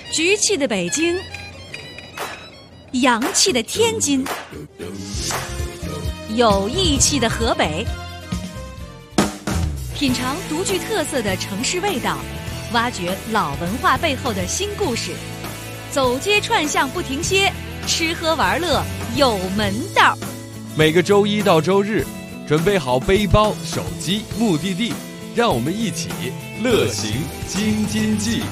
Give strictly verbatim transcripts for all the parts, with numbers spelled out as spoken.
局气的北京，洋气的天津，有义气的河北，品尝独具特色的城市味道，挖掘老文化背后的新故事，走街串巷不停歇，吃喝玩乐有门道。 每个周一到周日，准备好背包、手机、目的地，让我们一起乐行京津冀。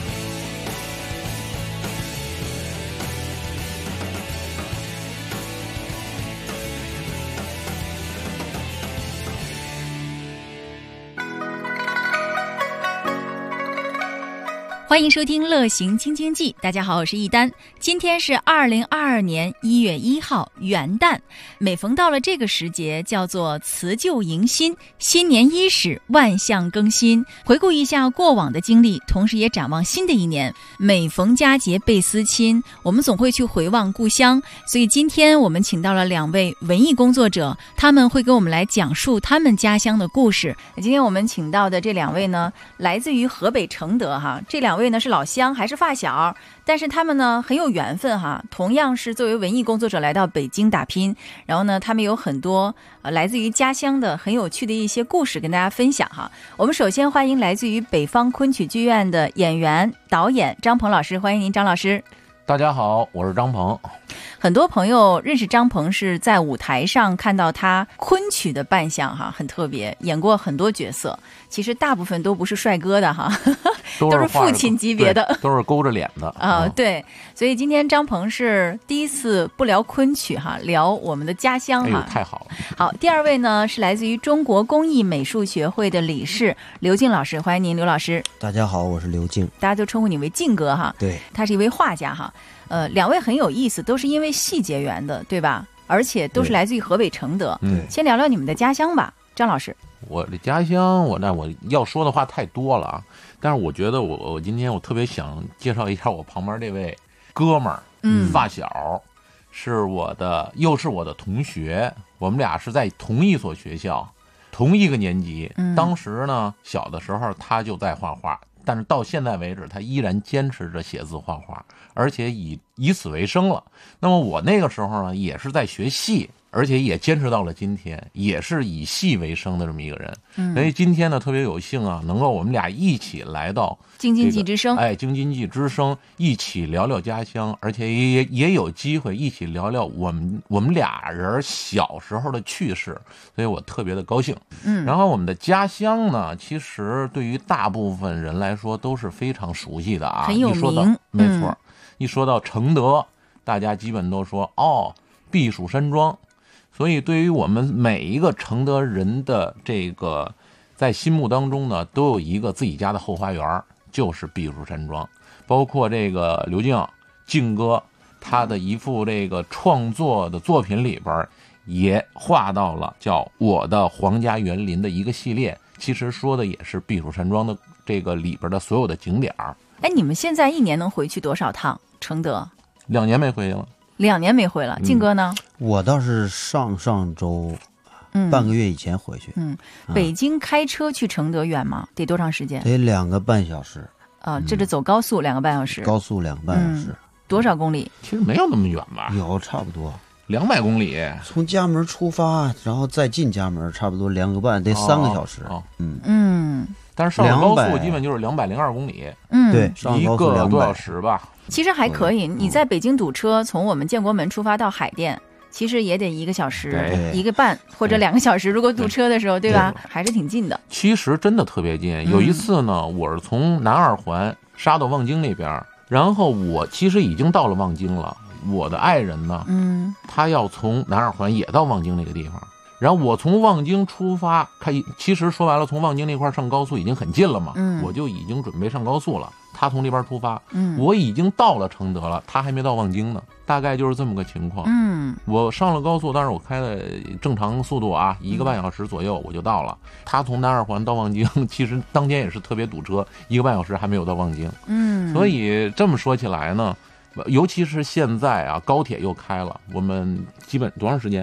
欢迎收听乐行京津冀，大家好，我是一丹。今天是二零二二年一月一号，元旦。每逢到了这个时节，叫做辞旧迎新，新年伊始，万象更新。回顾一下过往的经历，同时也展望新的一年。每逢佳节倍思亲，我们总会去回望故乡。所以今天我们请到了两位文艺工作者，他们会给我们来讲述他们家乡的故事。今天我们请到的这两位呢，来自于河北承德哈，这两位呢是老乡还是发小，但是他们呢很有缘分哈，同样是作为文艺工作者来到北京打拼，然后呢他们有很多呃来自于家乡的很有趣的一些故事跟大家分享哈。我们首先欢迎来自于北方昆曲剧院的演员导演张鹏老师，欢迎您张老师。 大家好，我是张鹏。 很多朋友认识张鹏是在舞台上看到他昆曲的扮相哈，很特别，演过很多角色，其实大部分都不是帅哥的哈，都是父亲级别的， 都是勾着脸的啊、呃。对，所以今天张鹏是第一次不聊昆曲哈，聊我们的家乡哈， 哎、太好了。 好，第二位呢是来自于中国工艺美术学会的理事刘静老师，欢迎您，刘老师。 大家好，我是刘静， 大家都称呼你为静哥哈。 对， 他是一位画家哈。呃，两位很有意思，都是因为戏结缘的，对吧？而且都是来自于河北承德。 嗯， 先聊聊你们的家乡吧，张老师。 我的家乡，我那我要说的话太多了啊，但是我觉得我我今天我特别想介绍一下我旁边这位哥们儿， 嗯， 发小，是我的，又是我的同学，我们俩是在同一所学校，同一个年级。 嗯， 当时呢，小的时候他就在画画。但是到现在为止，他依然坚持着写字画画，而且以以此为生了。那么我那个时候呢，也是在学戏，而且也坚持到了今天，也是以戏为生的这么一个人。 嗯， 所以今天呢，特别有幸啊，能够我们俩一起来到京津冀之声， 哎，京津冀之声，一起聊聊家乡，而且也也有机会一起聊聊我们我们俩人小时候的趣事，所以我特别的高兴。 嗯， 然后我们的家乡呢，其实对于大部分人来说都是非常熟悉的啊， 很有名。 一说到没错、嗯，一说到承德，大家基本都说哦，避暑山庄。所以对于我们每一个承德人的这个在心目当中呢，都有一个自己家的后花园，就是避暑山庄。包括这个刘静静哥他的一幅这个创作的作品里边也画到了叫我的皇家园林的一个系列，其实说的也是避暑山庄的这个里边的所有的景点。 哎，你们现在一年能回去多少趟承德？ 两年没回去了。 两年没回了。静哥呢？ 嗯、我倒是上上周半个月以前回去。 嗯，嗯北京开车去承德远吗？得多长时间？ 得两个半小时。 啊，这是走高速两个半小时。 高速两个半小时、嗯。 多少公里？ 其实没有那么远吧？ 有，差不多两百公里。 从家门出发，然后再进家门，差不多两个半，得三个小时。 哦哦、 嗯嗯。 但是上高速基本就是两百零二公里。 嗯， 对， 一个多小时吧。 其实还可以，你在北京堵车，从我们建国门出发到海淀，其实也得一个小时、一个半或者两个小时。如果堵车的时候，对吧？对，还是挺近的。 其实真的特别近。有一次呢，嗯、我是从南二环杀到望京那边，然后我其实已经到了望京了。我的爱人呢， 嗯， 他要从南二环也到望京那个地方。然后我从望京出发，开其实说白了，从望京那块上高速已经很近了嘛， 嗯， 我就已经准备上高速了。他从这边出发， 嗯， 我已经到了承德了，他还没到望京呢，大概就是这么个情况。 嗯， 我上了高速，当然我开的正常速度啊，一个半小时左右我就到了。他从南二环到望京，其实当天也是特别堵车，一个半小时还没有到望京。 嗯， 所以这么说起来呢，尤其是现在啊，高铁又开了，我们基本多长时间？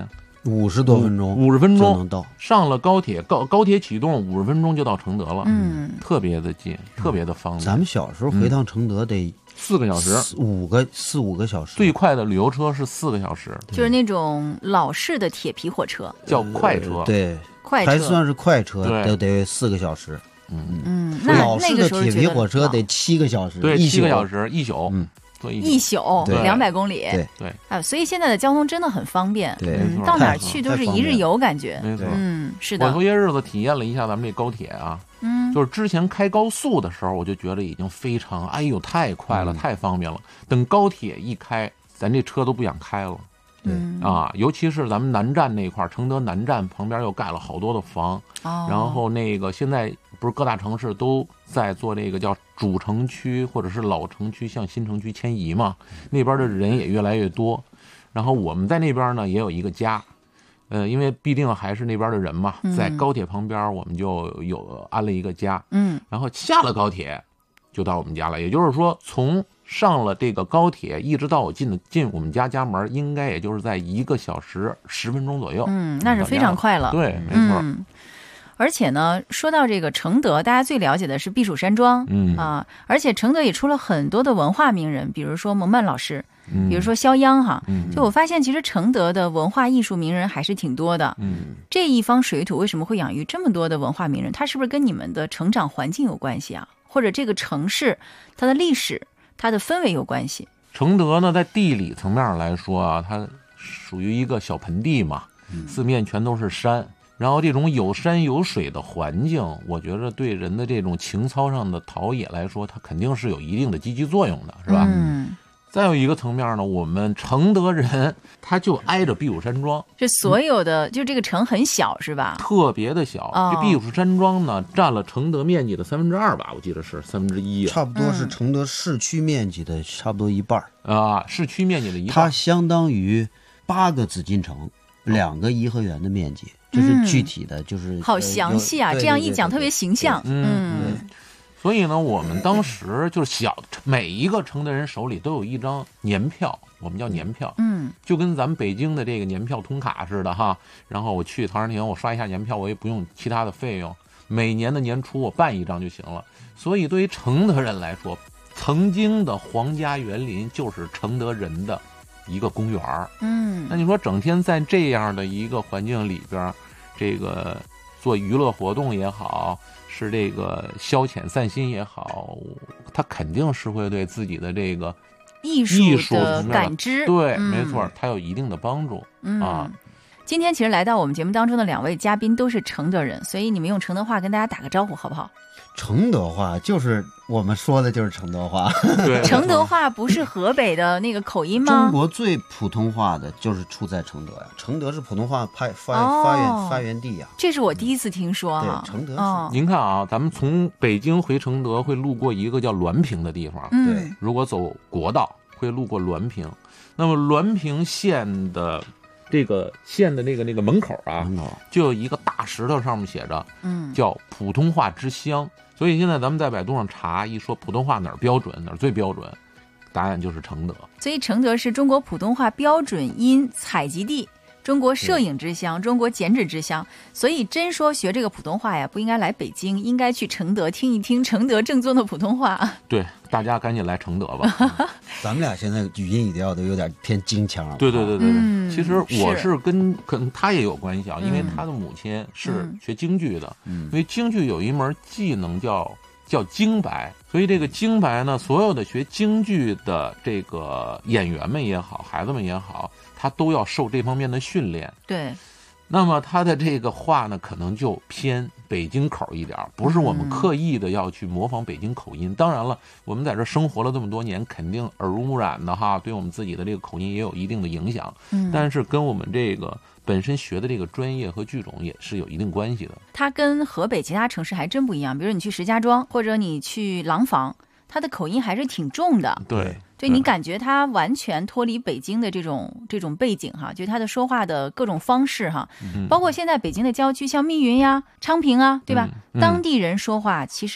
五十多分钟， 五十分钟就能到。 上了高铁，高高铁启动五十分钟就到承德了， 嗯， 特别的近，特别的方便。 咱们小时候回趟承德得四个小时， 四五个四五个小时， 最快的旅游车是四个小时， 就是那种老式的铁皮火车， 叫快车。 呃对， 快车还算是快车， 对得得四个小时。 嗯， 嗯，那老式的那个时候铁皮觉得老火车得七个小时， 对， 一宿七个小时一宿， 嗯， 坐一一宿对两百公里， 对对， 啊，所以现在的交通真的很方便， 对嗯没，错到哪儿太好去都是一日太方便游感觉， 没错。 嗯，是的我头，些日子体验了一下咱们这高铁啊， 嗯， 就是之前开高速的时候，我就觉得已经非常，哎呦，太快了， 嗯太方便了。等高铁一开，咱这车都不想开了嗯啊！尤其是咱们南站那块儿，承德南站旁边又盖了好多的房， 哦， 然后那个现在不是各大城市都在做那个叫主城区或者是老城区向新城区迁移嘛，那边的人也越来越多。然后我们在那边呢也有一个家，呃，因为必定还是那边的人嘛，在高铁旁边我们就有安了一个家， 嗯然后下了高铁就到我们家了。也就是说，从上了这个高铁一直到我进的进我们家家门，应该也就是在一个小时十分钟左右。 嗯，那是非常快了， 对，没错。 嗯，而且呢，说到这个承德，大家最了解的是避暑山庄， 嗯啊，而且承德也出了很多的文化名人，比如说蒙曼老师， 嗯比如说肖央哈。 嗯就我发现，其实承德的文化艺术名人还是挺多的。 嗯， 这一方水土为什么会养育这么多的文化名人？它是不是跟你们的成长环境有关系啊？或者这个城市它的历史、它的氛围有关系？ 承德呢，在地理层面上来说啊，它属于一个小盆地嘛，四面全都是山。然后这种有山有水的环境，我觉得对人的这种情操上的陶冶来说，它肯定是有一定的积极作用的，是吧？ 嗯， 再有一个层面呢，我们承德人他就挨着避暑山庄， 这所有的、就这个城很小是吧？ 特别的小。 哦这避暑山庄呢，占了承德面积的三分之二吧，我记得是三分之一啊， 差不多是承德市区面积的差不多一半儿， 啊，市区面积的一它半。 相当于八个紫禁城，两个颐和园的面积。这是具体的，就是好详细啊！ 呃有这样一讲特别形象。 嗯嗯所以呢，我们当时就是小，每一个承德人手里都有一张年票，我们叫年票， 嗯就跟咱们北京的这个年票通卡似的哈。然后我去陶然亭，我刷一下年票，我也不用其他的费用，每年的年初我办一张就行了。所以对于承德人来说，曾经的皇家园林就是承德人的一个公园儿。 嗯， 那你说整天在这样的一个环境里边，这个做娱乐活动也好，是这个消遣散心也好，他肯定是会对自己的这个艺艺术术的层面感知， 对， 嗯没错，它有一定的帮助。 嗯啊。 今天其实来到我们节目当中的两位嘉宾都是承德人，所以你们用承德话跟大家打个招呼好不好？ 承德话就是我们说的就是承德话。 对， 承德话不是河北的那个口音吗？ 中国最普通话的就是出在承德呀，承德是普通话派发哦发源发源地呀。 这是我第一次听说哈。 对承德是哦您看啊，咱们从北京回承德会路过一个叫滦平的地方， 嗯对如果走国道会路过滦平。那么滦平县的这个县的那个那个门口啊， 门口就有一个大石头，上面写着嗯叫普通话之乡。所以现在咱们在百度上查，一说普通话哪儿标准哪儿最标准，答案就是承德。 所以承德是中国普通话标准音采集地，中国摄影之乡，中国剪纸之乡。所以真说学这个普通话呀，不应该来北京，应该去承德听一听承德正宗的普通话。 对，大家赶紧来承德吧。 咱们俩现在语音语调都有点偏京腔了。 对对对对对， 嗯其实我是是跟可能他也有关系啊，因为嗯他的母亲是嗯学京剧的， 嗯因为京剧有一门技能叫叫京白，所以这个京白呢，所有的学京剧的这个演员们也好，孩子们也好，他都要受这方面的训练。 对， 那么他的这个话呢，可能就偏北京口一点，不是我们刻意的要去模仿北京口音。当然了，我们在这生活了这么多年，肯定耳濡目染的哈，对我们自己的这个口音也有一定的影响。 嗯， 但是跟我们这个本身学的这个专业和剧种也是有一定关系的。 它跟河北其他城市还真不一样。比如你去石家庄，或者你去廊坊，它的口音还是挺重的。 对， 对你感觉他完全脱离北京的这种这种背景哈，就他的说话的各种方式哈， 嗯包括现在北京的郊区，像密云呀、昌平啊，对吧？ 嗯嗯当地人说话其实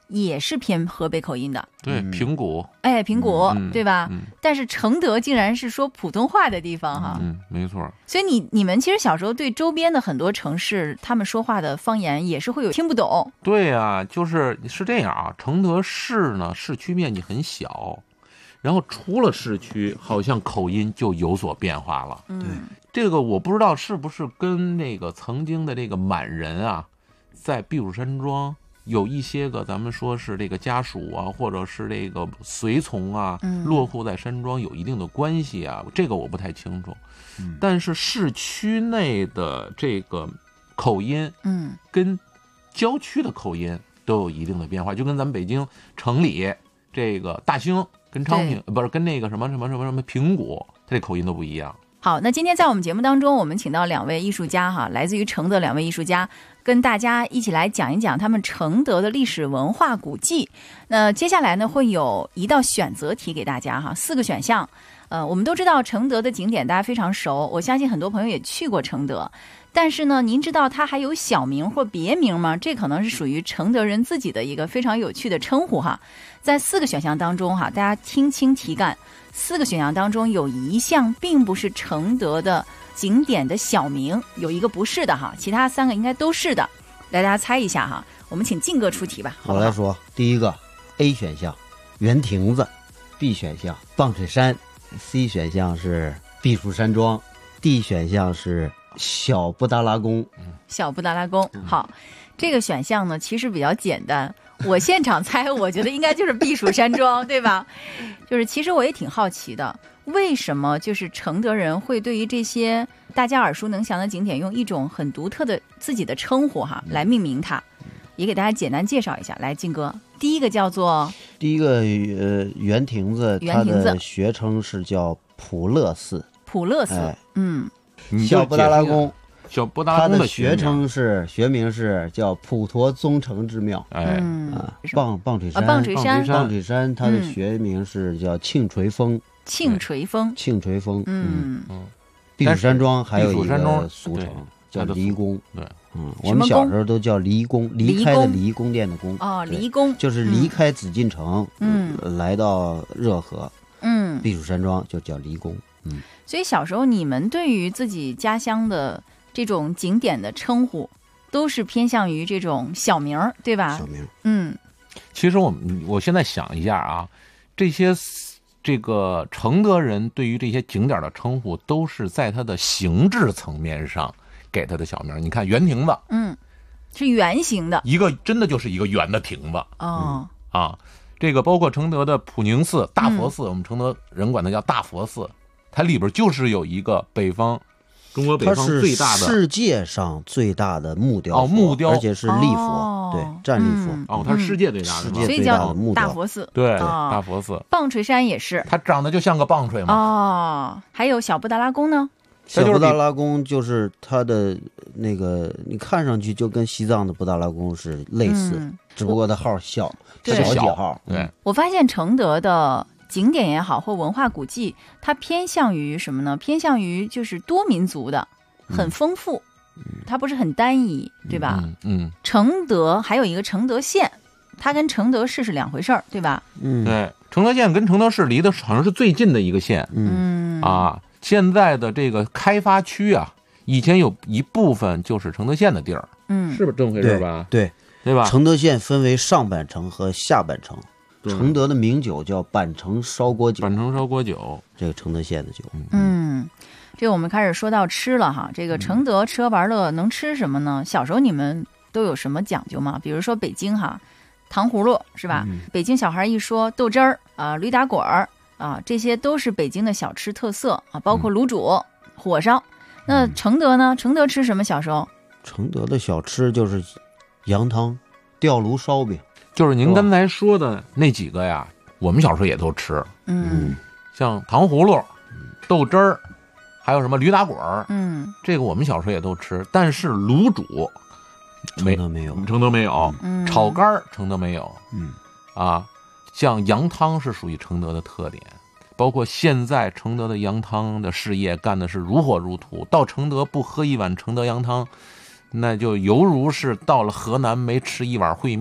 也是偏河北口音的。 对， 嗯平谷， 哎，平谷、 嗯对吧、 嗯但是承德竟然是说普通话的地方哈。 嗯，没错。 所以你你们其实小时候对周边的很多城市他们说话的方言也是会有听不懂。 对呀、啊，就是是这样啊。承德市呢，市区面积很小，然后出了市区，好像口音就有所变化了。 嗯， 这个我不知道是不是跟那个曾经的这个满人啊，在避暑山庄有一些个咱们说是这个家属啊，或者是这个随从啊， 嗯落户在山庄有一定的关系啊，这个我不太清楚。 嗯但是市区内的这个口音， 嗯， 跟郊区的口音都有一定的变化，就跟咱们北京城里这个大兴跟昌平，不是跟那个什么什么什么什么平谷，它这口音都不一样。 好，那今天在我们节目当中，我们请到两位艺术家哈，来自于承德两位艺术家，跟大家一起来讲一讲他们承德的历史文化古迹。那接下来呢，会有一道选择题给大家哈，四个选项。呃，我们都知道承德的景点大家非常熟，我相信很多朋友也去过承德。但是呢，您知道它还有小名或别名吗？这可能是属于承德人自己的一个非常有趣的称呼哈。在四个选项当中哈，大家听清题干。四个选项当中有一项并不是承德的景点的小名，有一个不是的哈，其他三个应该都是的。来，大家猜一下哈。我们请靖哥出题吧。好不好我来说，第一个 A 选项圆亭子，B 选项棒槌山，C 选项是避暑山庄，D 选项是小布达拉宫。 小布达拉宫。好，这个选项呢其实比较简单，我现场猜，我觉得应该就是避暑山庄，对吧？就是其实我也挺好奇的，为什么就是承德人会对于这些大家耳熟能详的景点用一种很独特的自己的称呼哈来命名它，也给大家简单介绍一下。来，靖哥，第一个叫做第一个呃圆亭子，它圆亭子的学称是叫普乐寺， 普乐寺， 哎嗯， 你就小布达拉解释一下宫， 小布达拉它的宫学学称是学名是叫普陀宗成之庙。 哎， 嗯啊， 是什么棒棒槌山， 啊棒槌山棒槌山棒槌山，它的嗯学名是叫庆垂峰， 庆垂峰， 庆垂峰。 嗯， 嗯， 避暑山庄还有避一暑山庄个俗称对叫它的离宫。 对， 嗯， 什么我们小宫时候都叫离宫，离开的离，宫殿的宫。 哦， 对离宫， 就是离开紫禁城， 嗯呃来到热河嗯， 避暑山庄就叫离宫。嗯， 所以小时候你们对于自己家乡的这种景点的称呼，都是偏向于这种小名儿，对吧小？名。 嗯其实我们我现在想一下啊，这些这个承德人对于这些景点的称呼，都是在它的形制层面上给它的小名。你看圆亭子， 嗯，是圆形的一个真的就是一个圆的亭子哦， 啊。这个包括承德的普宁寺、大佛寺，我们承德人管它叫大佛寺，它里边就是有一个北方中国北方它是最大的世界上最大的木雕佛哦木雕而且是立佛， 哦对，站立佛。 嗯哦，它是世界最大的世是吧界最大所以叫的木雕大佛寺。 对哦大佛寺， 棒槌山也是它长得就像个棒槌嘛。 哦，还有小布达拉宫呢？ 小它就是比布达拉宫就是它的那个，你看上去就跟西藏的布达拉宫是类似， 嗯只不过它号小， 对小几小号。 对嗯， 我发现承德的景点也好，或文化古迹，它偏向于什么呢？偏向于就是多民族的，很丰富，它不是很单一，对吧？ 嗯嗯， 承德还有一个承德县，它跟承德市是两回事儿，对吧？ 嗯， 对，承德县跟承德市离得好像是最近的一个县嗯， 嗯， 啊。现在的这个开发区啊，以前有一部分就是承德县的地儿， 嗯， 是不是这么回事对吧？ 对， 对吧？ 承德县分为上半城和下半城。 对承德的名酒叫板城烧锅酒， 板城烧锅酒， 这个承德县的酒。 嗯，这个我们开始说到吃了哈。这个承德吃喝玩乐能吃什么呢？小时候你们都有什么讲究吗？比如说北京哈，糖葫芦是吧？北京小孩一说豆汁儿啊、驴打滚儿啊，这些都是北京的小吃特色啊，包括卤煮、火烧。那承德呢？承德吃什么？小时候？ 承德的小吃就是羊汤、吊炉烧饼。 就是您刚才说的那几个呀，我们小时候也都吃， 嗯像糖葫芦、豆汁儿，还有什么驴打滚儿， 嗯这个我们小时候也都吃。但是卤煮没承德没有。 承德没有， 嗯， 炒肝儿承德没有嗯， 啊。像羊汤是属于承德的特点，包括现在承德的羊汤的事业干的是如火如荼。到承德不喝一碗承德羊汤，那就犹如是到了河南没吃一碗烩面，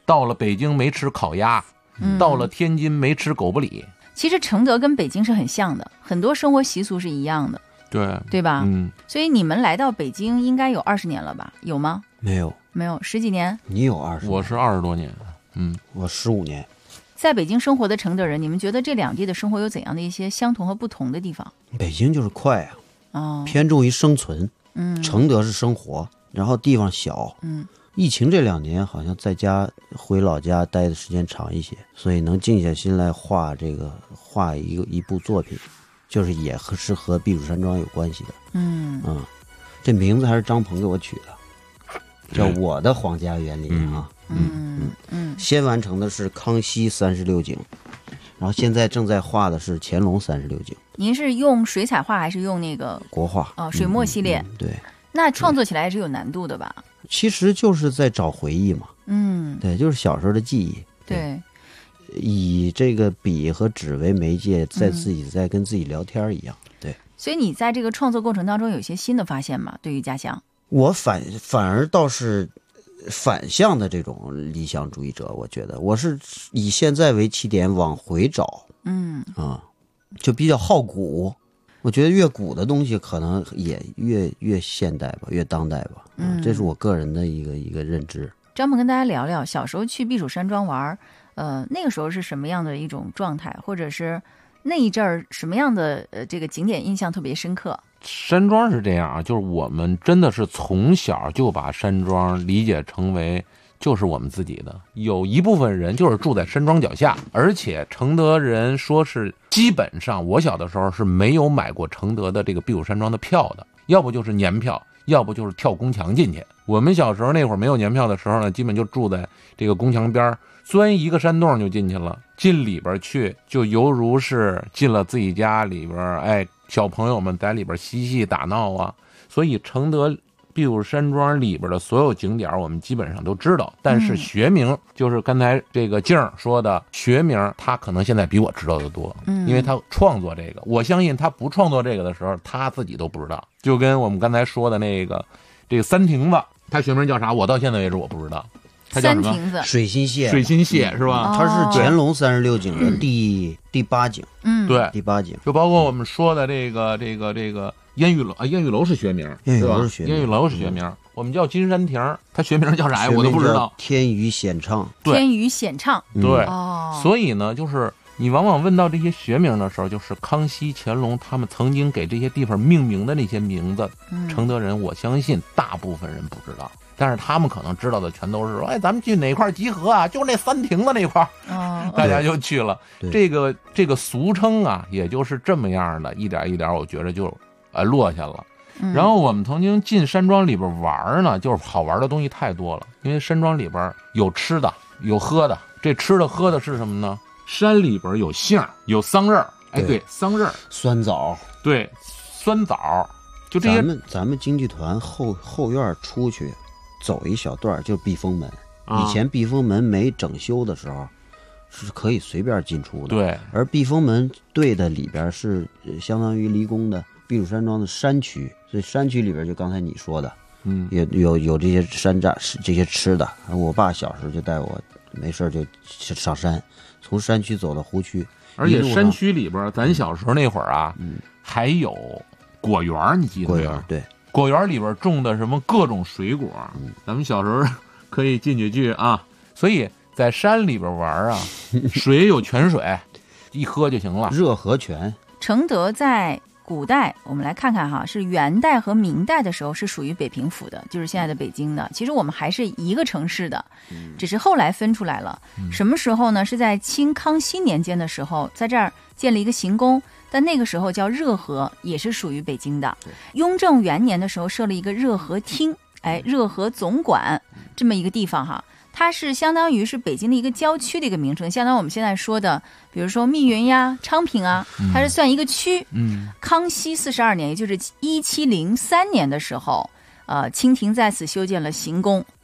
到了北京没吃烤鸭， 嗯、 到了天津没吃狗不理。 其实承德跟北京是很像的，很多生活习俗是一样的， 对对吧？ 嗯， 所以你们来到北京应该有二十年了吧？有吗？ 没有， 没有，十几年。 你有二十？ 我是二十多年，嗯， 我十五年。 在北京生活的承德人，你们觉得这两地的生活有怎样的一些相同和不同的地方？ 北京就是快啊， 哦， 偏重于生存， 嗯， 承德是生活，然后地方小， 嗯。 疫情这两年好像在家回老家待的时间长一些，所以能静下心来画这个画一个一部作品，就是也和是和避暑山庄有关系的。 嗯嗯，这名字还是张鹏给我取的，叫《我的皇家园林》啊。 嗯嗯嗯。 先完成的是康熙三十六景，然后现在正在画的是乾隆三十六景。 您是用水彩画还是用那个国画？ 哦，水墨系列。 嗯嗯、对。 那创作起来也是有难度的吧？ 其实就是在找回忆嘛， 嗯， 对，就是小时候的记忆， 对， 以这个笔和纸为媒介，在自己在跟自己聊天一样，嗯、对。 所以你在这个创作过程当中有一些新的发现吗？对于家乡， 我反反而倒是反向的这种理想主义者，我觉得我是以现在为起点往回找， 嗯啊，就比较好古。我觉得越古的东西可能也越越现代吧，越当代吧。嗯，这是我个人的一个一个认知。 张鹏跟大家聊聊，小时候去避暑山庄玩，呃，那个时候是什么样的一种状态，或者是那一阵儿什么样的呃这个景点印象特别深刻？ 山庄是这样啊，就是我们真的是从小就把山庄理解成为就是我们自己的，有一部分人就是住在山庄脚下，而且承德人说是基本上我小的时候是没有买过承德的这个避暑山庄的票的，要不就是年票，要不就是跳宫墙进去。我们小时候那会儿没有年票的时候呢，基本就住在这个宫墙边，钻一个山洞就进去了，进里边去就犹如是进了自己家里边，哎，小朋友们在里边嬉戏打闹啊。所以承德避暑山庄里边的所有景点我们基本上都知道，但是学名、嗯、就是刚才这个静说的学名，他可能现在比我知道的多，嗯，因为他创作这个，我相信他不创作这个的时候他自己都不知道。就跟我们刚才说的那个这个三亭子，他学名叫啥我到现在为止我不知道，他叫什么？ 三亭子水心蟹， 水心蟹是吧？ 它是乾隆三十六景的第、嗯、第八景， 嗯， 对， 第八景， 就包括我们说的这个这个这个烟雨楼啊，烟雨楼是学名， 烟雨楼是学名， 烟雨楼是学名、嗯。我们叫金山亭，它学名叫啥呀？我都不知道。 天宇显畅， 天宇显畅， 对、 哦， 所以呢，就是你往往问到这些学名的时候，就是康熙、乾隆他们曾经给这些地方命名的那些名字， 嗯、 承德人我相信大部分人不知道。但是他们可能知道的全都是说，哎，咱们去哪块集合啊？就那三亭的那块， 哦， 大家就去了。这个这个俗称啊，也就是这么样的，一点一点，我觉得就呃落下了。 嗯、 然后我们曾经进山庄里边玩呢，就是好玩的东西太多了，因为山庄里边有吃的，有喝的。这吃的喝的是什么呢？山里边有杏，有桑葚，哎，对，桑葚、 酸枣， 对，酸枣，就这些。 咱们咱们京剧团后后院出去。走一小段就是避风门、啊，以前避风门没整修的时候，是可以随便进出的。 对， 而避风门对的里边是相当于离宫的避暑山庄的山区，所以山区里边就刚才你说的， 嗯， 有有有这些山楂，这些吃的。我爸小时候就带我没事就上山，从山区走到湖区， 而且山区里边，咱小时候那会儿啊， 嗯， 还有果园，你记得吗？ 果园，对。 果园里边种的什么各种水果， 嗯、 咱们小时候可以进去去啊。所以在山里边玩啊，水有泉水，一喝就行了。 热河泉。 承德在古代，我们来看看哈，是元代和明代的时候是属于北平府的，就是现在的北京的。其实我们还是一个城市的，只是后来分出来了。 嗯、 什么时候呢？是在清康熙年间的时候，在这儿建了一个行宫。但那个时候叫热河，也是属于北京的。雍正元年的时候设了一个热河厅，哎，热河总管这么一个地方哈，它是相当于是北京的一个郊区的一个名称，相当于我们现在说的，比如说密云呀、昌平啊，它是算一个区。 嗯， 康熙四十二年，也就是一七零三年的时候，呃，清廷在此修建了行宫，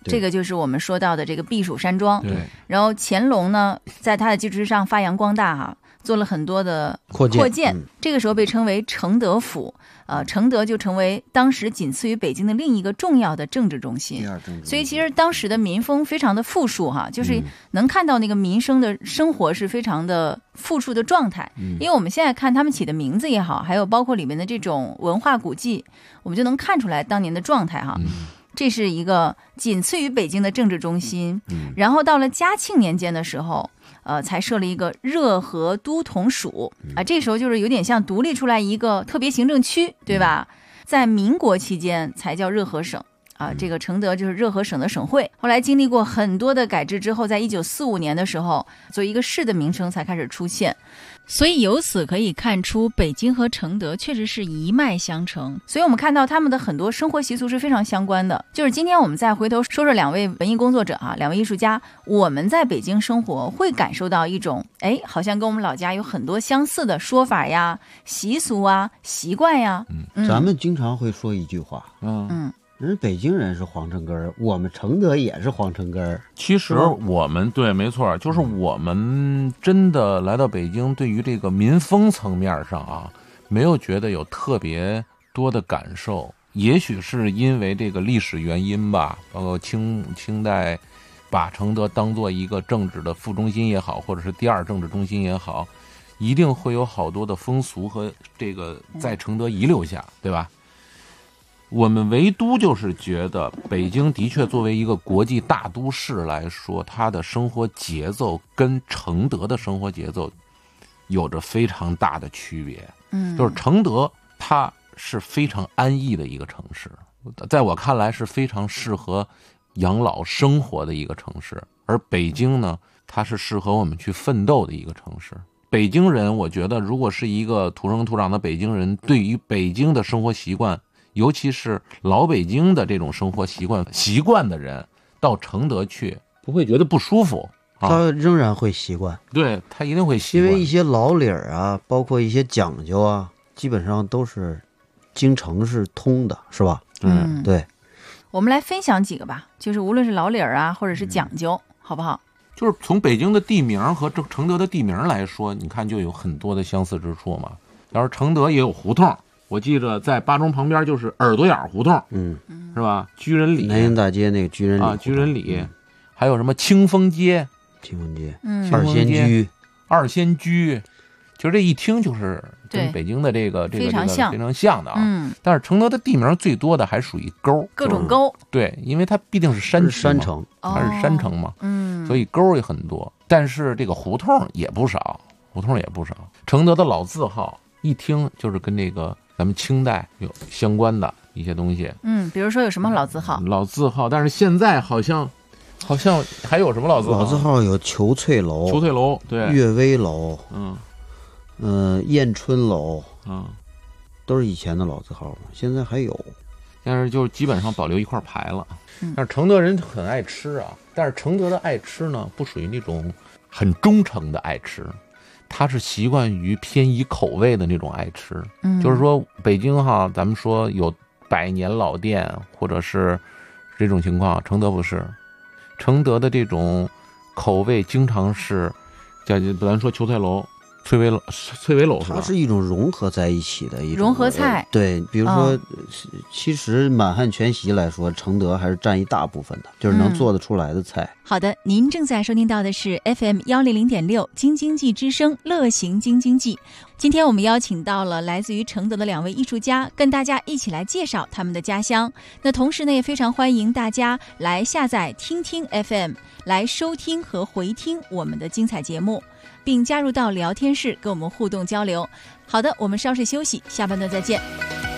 这个就是我们说到的这个避暑山庄。 对， 然后乾隆呢，在他的基础之上发扬光大哈、啊，做了很多的扩建。 扩建嗯、 这个时候被称为承德府，呃，承德就成为当时仅次于北京的另一个重要的政治中心。 第二政治。 所以其实当时的民风非常的富庶哈、啊，就是能看到那个民生的生活是非常的富庶的状态。 嗯、 因为我们现在看他们起的名字也好，还有包括里面的这种文化古迹，我们就能看出来当年的状态哈、啊。 嗯这是一个仅次于北京的政治中心， 嗯、 然后到了嘉庆年间的时候，呃，才设了一个热河都统署啊，这时候就是有点像独立出来一个特别行政区，对吧？在民国期间才叫热河省啊，这个承德就是热河省的省会。后来经历过很多的改制之后，在一九四五年的时候，作为一个市的名称才开始出现。所以由此可以看出，北京和承德确实是一脉相承。所以我们看到他们的很多生活习俗是非常相关的。就是今天我们再回头说说两位文艺工作者啊，两位艺术家，我们在北京生活会感受到一种，哎，好像跟我们老家有很多相似的说法呀、习俗啊、习惯呀。 嗯，咱们经常会说一句话， 嗯嗯。 人北京人是皇城根儿，我们承德也是皇城根儿。 其实我们对，没错，就是我们真的来到北京，对于这个民风层面上啊，没有觉得有特别多的感受。也许是因为这个历史原因吧，包括清清代把承德当做一个政治的副中心也好，或者是第二政治中心也好，一定会有好多的风俗和这个在承德遗留下，对吧？我们唯独就是觉得北京的确作为一个国际大都市来说，它的生活节奏跟承德的生活节奏有着非常大的区别。 嗯， 就是承德它是非常安逸的一个城市，在我看来是非常适合养老生活的一个城市，而北京呢，它是适合我们去奋斗的一个城市。北京人，我觉得如果是一个土生土长的北京人，对于北京的生活习惯，尤其是老北京的这种生活习惯习惯的人，到承德去不会觉得不舒服，啊、 他仍然会习惯， 对他一定会习惯， 因为一些老理儿啊，包括一些讲究啊，基本上都是京城是通的，是吧？ 嗯， 对。 我们来分享几个吧，就是无论是老理儿啊，或者是讲究，嗯、好不好？ 就是从北京的地名和承德的地名来说，你看就有很多的相似之处嘛。要是承德也有胡同。我记着在八中旁边就是耳朵眼胡同， 嗯， 是吧？居仁里， 南京大街那个居仁里啊，居仁里，嗯、还有什么清风街、 清风街， 嗯， 二仙居、 二仙居，其实这一听就是跟北京的这个这个非常像非常像的啊。 嗯， 但是承德的地名最多的还属于沟， 各种沟， 对，因为它毕竟是山区山城， 它是山城嘛， 嗯， 所以沟也很多。但是这个胡同也不少，胡同也不少。承德的老字号一听就是跟这个。咱们清代有相关的一些东西， 嗯，比如说有什么老字号？ 老字号，但是现在好像，好像还有什么老字号？ 老字号有裘翠楼、 裘翠楼，对， 悦威楼， 嗯， 嗯、呃，燕春楼， 嗯， 都是以前的老字号嘛，现在还有， 但是就基本上保留一块牌了。 嗯、 但是承德人很爱吃啊，但是承德的爱吃呢，不属于那种很忠诚的爱吃。他是习惯于偏移口味的那种爱吃， 嗯， 就是说北京哈，咱们说有百年老店或者是这种情况，承德不是，承德的这种口味经常是，叫咱说裘翠楼、翠微楼、翠微楼是吧？ 它是一种融合在一起的一种融合菜。 呃、对，比如说，哦、其实满汉全席来说，承德还是占一大部分的，就是能做得出来的菜。 嗯、好的，您正在收听到的是 F M 幺零零点六京津冀之声乐行京津冀。今天我们邀请到了来自于承德的两位艺术家，跟大家一起来介绍他们的家乡。那同时呢，也非常欢迎大家来下载听听 F M， 来收听和回听我们的精彩节目，并加入到聊天室跟我们互动交流。好的，我们稍事休息，下半段再见。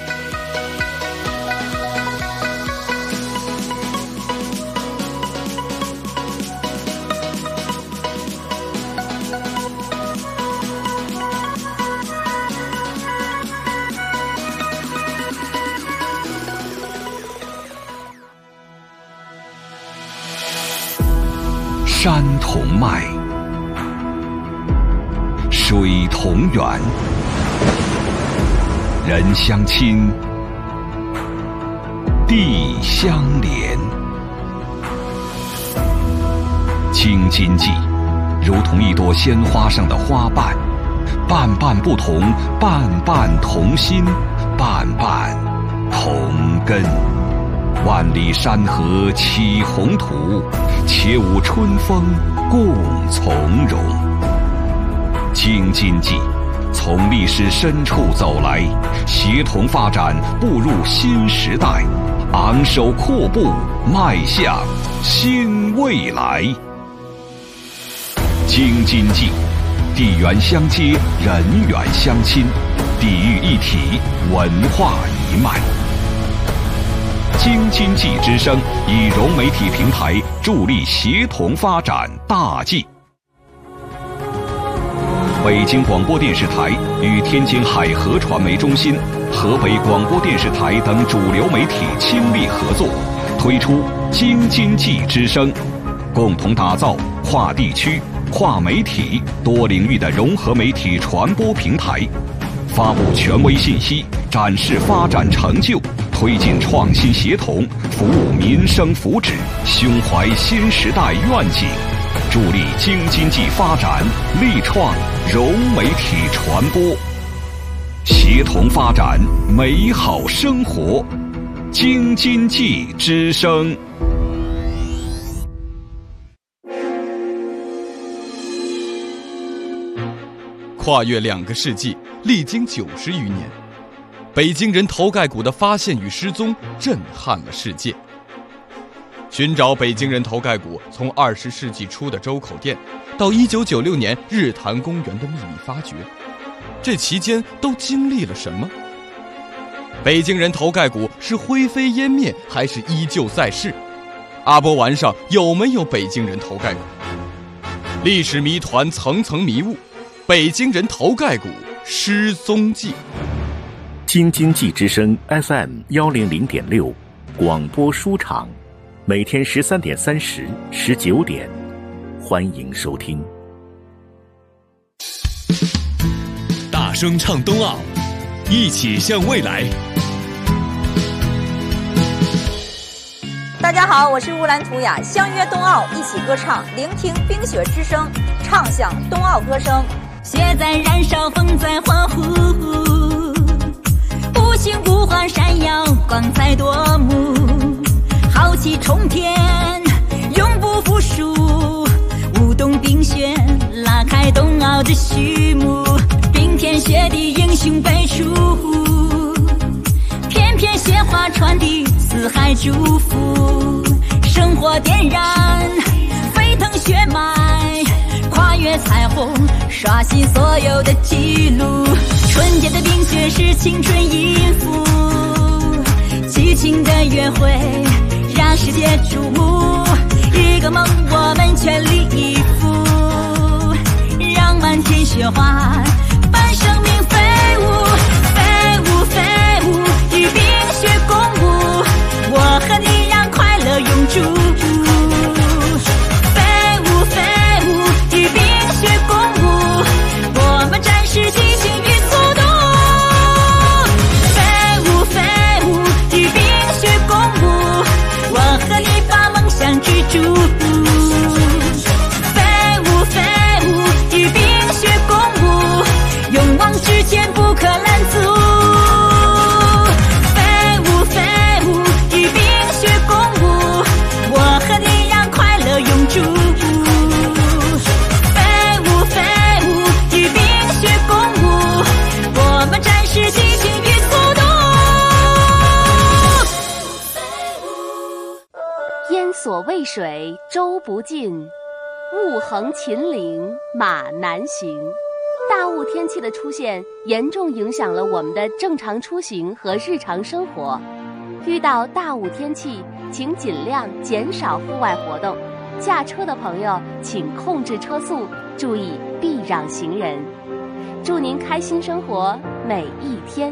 山同脉，水同源，人相亲，地相连。 京津冀如同一朵鲜花上的花瓣，瓣瓣不同，瓣瓣同心，瓣瓣同根。万里山河起宏图，且舞春风共从容。京津冀从历史深处走来，协同发展，步入新时代，昂首阔步，迈向新未来。京津冀，地缘相接，人缘相亲，地域一体，文化一脉。京津冀之声以融媒体平台助力协同发展大计。北京广播电视台与天津海河传媒中心、河北广播电视台等主流媒体倾力合作，推出京津冀之声，共同打造跨地区、跨媒体、多领域的融合媒体传播平台，发布权威信息，展示发展成就，推进创新协同，服务民生福祉，胸怀新时代愿景，助力京津冀发展，力创融媒体传播，协同发展，美好生活。京津冀之声。 跨越两个世纪，历经九十余年，北京人头盖骨的发现与失踪震撼了世界。寻找北京人头盖骨，从二十世纪初的周口店，到一九九六年日坛公园的秘密发掘，这期间都经历了什么？北京人头盖骨是灰飞烟灭，还是依旧在世？阿波丸上有没有北京人头盖骨？历史谜团层层迷雾，北京人头盖骨失踪记。 京津冀之声 F M 幺零零点六广播书场，每天十三点三十、十九点，欢迎收听。 大声唱冬奥，一起向未来。 大家好，我是乌兰图雅，相约冬奥，一起歌唱，聆听冰雪之声，唱响冬奥歌声。 雪在燃烧，风在欢呼，五星五环闪耀，光彩夺目，豪气冲天，永不服输。舞动冰雪，拉开冬奥的序幕，冰天雪地，英雄辈出，片片雪花传递四海祝福，生活点燃沸腾血脉，跨越彩虹，刷新所有的记录。春天的冰雪是青春音符，激情的约会让世界瞩目，一个梦我们全力以赴，让满天雪花伴生命飞舞，飞舞飞舞，与冰雪共舞，我和你让快乐永驻。飞舞飞舞，与冰雪共舞，我们展示激情与速度。飞舞飞舞，与冰雪共舞，我和你把梦想追逐。飞舞飞舞，与冰雪共舞，勇往直前不可拦阻。飞舞飞舞，与冰雪共舞，我和你让快乐永驻。飞舞飞舞，与冰雪共舞，我们展示激情与速度。 烟所未水，舟不进，雾横秦岭，马难行。大雾天气的出现严重影响了我们的正常出行和日常生活。遇到大雾天气，请尽量减少户外活动。驾车的朋友请控制车速，注意避让行人。祝您开心生活每一天。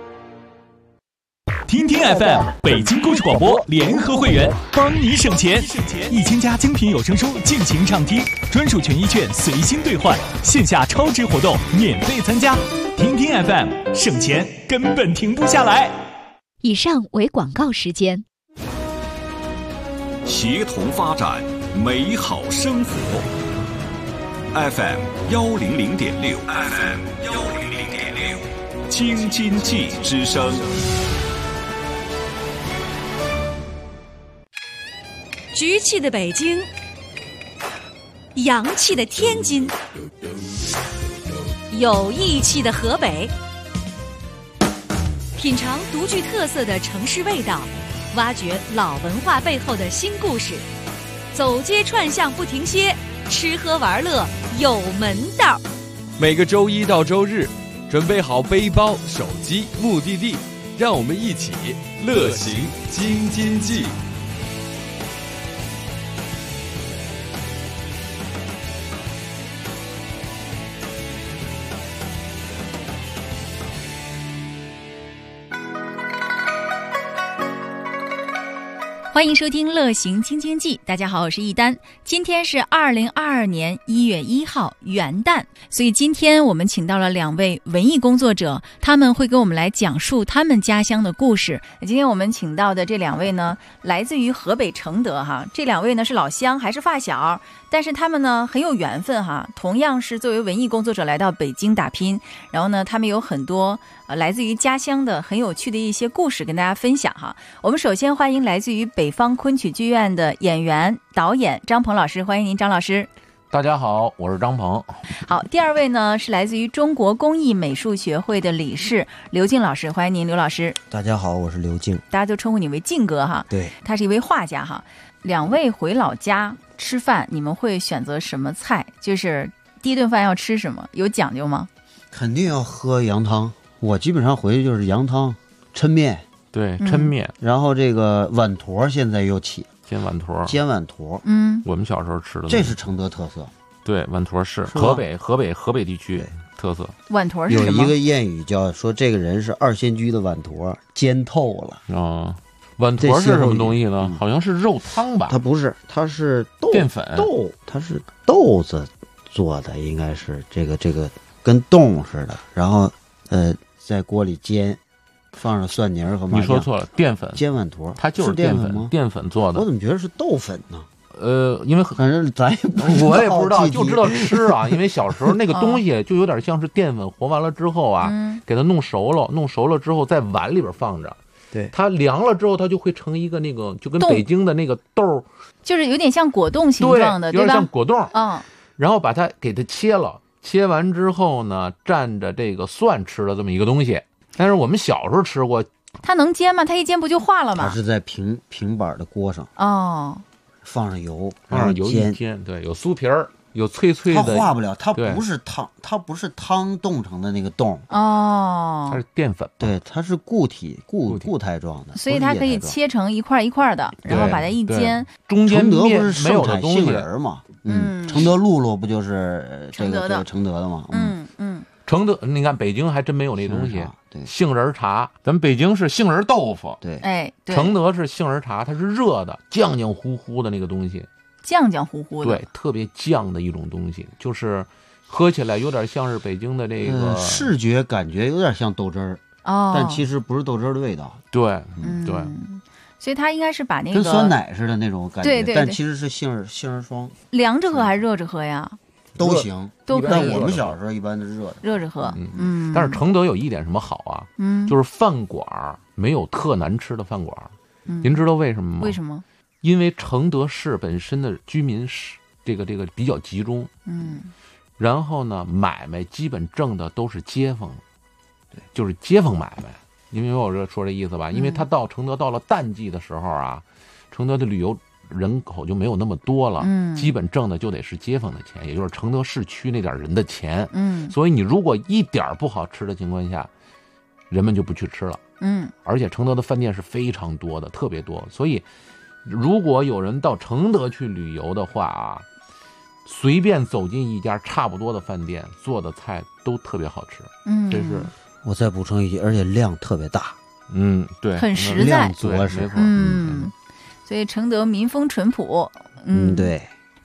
听听 F M 北京故事广播联合会员，帮你省钱，一千家精品有声书尽情畅听，专属权益券随心兑换，线下超值活动免费参加。听听 F M， 省钱根本停不下来。 以上为广告时间。 协同发展， 美好生活。F M 幺零零点六 ，F M 幺零零点六，京津冀之声。 局气的北京，洋气的天津，有义气的河北，品尝独具特色的城市味道，挖掘老文化背后的新故事，走街串巷不停歇，吃喝玩乐有门道。 每个周一到周日，准备好背包、手机、目的地，让我们一起乐行京津冀。 欢迎收听乐行京津冀，大家好，我是一丹。今天是二零二二年一月一号元旦，所以今天我们请到了两位文艺工作者，他们会跟我们来讲述他们家乡的故事。今天我们请到的这两位呢，来自于河北承德哈，这两位呢是老乡还是发小，但是他们呢很有缘分哈，同样是作为文艺工作者来到北京打拼，然后呢他们有很多呃来自于家乡的很有趣的一些故事跟大家分享哈。我们首先欢迎来自于北方昆曲剧院的演员导演张鹏老师，欢迎您张老师。 大家好，我是张鹏。 好，第二位呢是来自于中国工艺美术学会的理事刘静老师，欢迎您刘老师。 大家好，我是刘静， 大家都称呼你为静哥哈。 对， 他是一位画家哈。两位回老家吃饭，你们会选择什么菜？就是第一顿饭要吃什么？有讲究吗？ 肯定要喝羊汤，我基本上回去就是羊汤、抻面。 对，抻面、 嗯，然后这个碗坨现在又起， 煎碗坨， 煎碗坨， 嗯， 我们小时候吃的， 这是承德特色。 对，碗坨是河北河北河北地区特色。 碗坨是什么？ 有一个谚语叫说这个人是二仙居的碗坨，煎透了。 哦，碗坨是什么东西呢？好像是肉汤吧？ 它不是，它是豆淀粉豆，它是豆子做的，应该是这个这个跟冻似的，然后呃在锅里煎。放上蒜泥和麻酱。 你说错了，淀粉煎碗坨， 它就是淀粉吗？淀粉做的。 我怎么觉得是豆粉呢？ 呃，因为反正咱也不知道， 我也不知道，就知道吃啊。因为小时候那个东西就有点像是淀粉和完了之后啊， 嗯、 给它弄熟了，弄熟了之后在碗里边放着。 对， 它凉了之后，它就会成一个那个，就跟北京的那个豆， 就是有点像果冻形状的， 对，有点像果冻。 嗯， 然后把它给它切了，切完之后呢，蘸着这个蒜吃的这么一个东西。但是我们小时候吃过。 它能煎吗？它一煎不就化了吗？ 它是在平平板的锅上哦， 放上油， 放上油煎一煎，对，有酥皮儿，有脆脆的。 它化不了，它不是汤，它不是汤冻成的那个冻哦， 它是淀粉， 对，它是固体固固态状的， 所以它可以切成一块一块的，然后把它一煎。 中间承德不是没有的东西杏仁嘛？嗯，承德露露不就是这个这个承德的吗？ 嗯嗯， 承德，你看北京还真没有那东西。杏仁茶，咱们北京是杏仁豆腐， 对， 哎， 承德是杏仁茶，它是热的，酱酱乎乎的那个东西， 酱酱乎乎的， 对，特别酱的一种东西，就是喝起来有点像是北京的这个、 呃、视觉感觉有点像豆汁儿哦， 但其实不是豆汁儿的味道， 对， 嗯， 对， 所以它应该是把那个跟酸奶似的那种感觉， 对对对， 但其实是杏仁杏仁霜， 凉着喝还是热着喝呀？ 都行， 都可以。 但我们小时候一般是热的， 热着喝。 嗯嗯。 但是承德有一点什么好啊？ 嗯， 就是饭馆没有特难吃的饭馆。 嗯， 您知道为什么吗？ 为什么？ 因为承德市本身的居民是这个这个比较集中。 嗯。 然后呢，买卖基本挣的都是街坊，对，就是街坊买卖。您明白我这说这意思吧？因为他到承德到了淡季的时候啊，承德的旅游人口就没有那么多了， 嗯， 基本挣的就得是街坊的钱，也就是承德市区那点人的钱， 嗯， 所以你如果一点不好吃的情况下，人们就不去吃了， 嗯， 而且承德的饭店是非常多的，特别多，所以如果有人到承德去旅游的话啊，随便走进一家差不多的饭店，做的菜都特别好吃， 嗯， 这是我再补充一句，而且量特别大， 嗯，对， 很实在， 量着实， 没错， 嗯。所以承德民风淳朴， 嗯，对。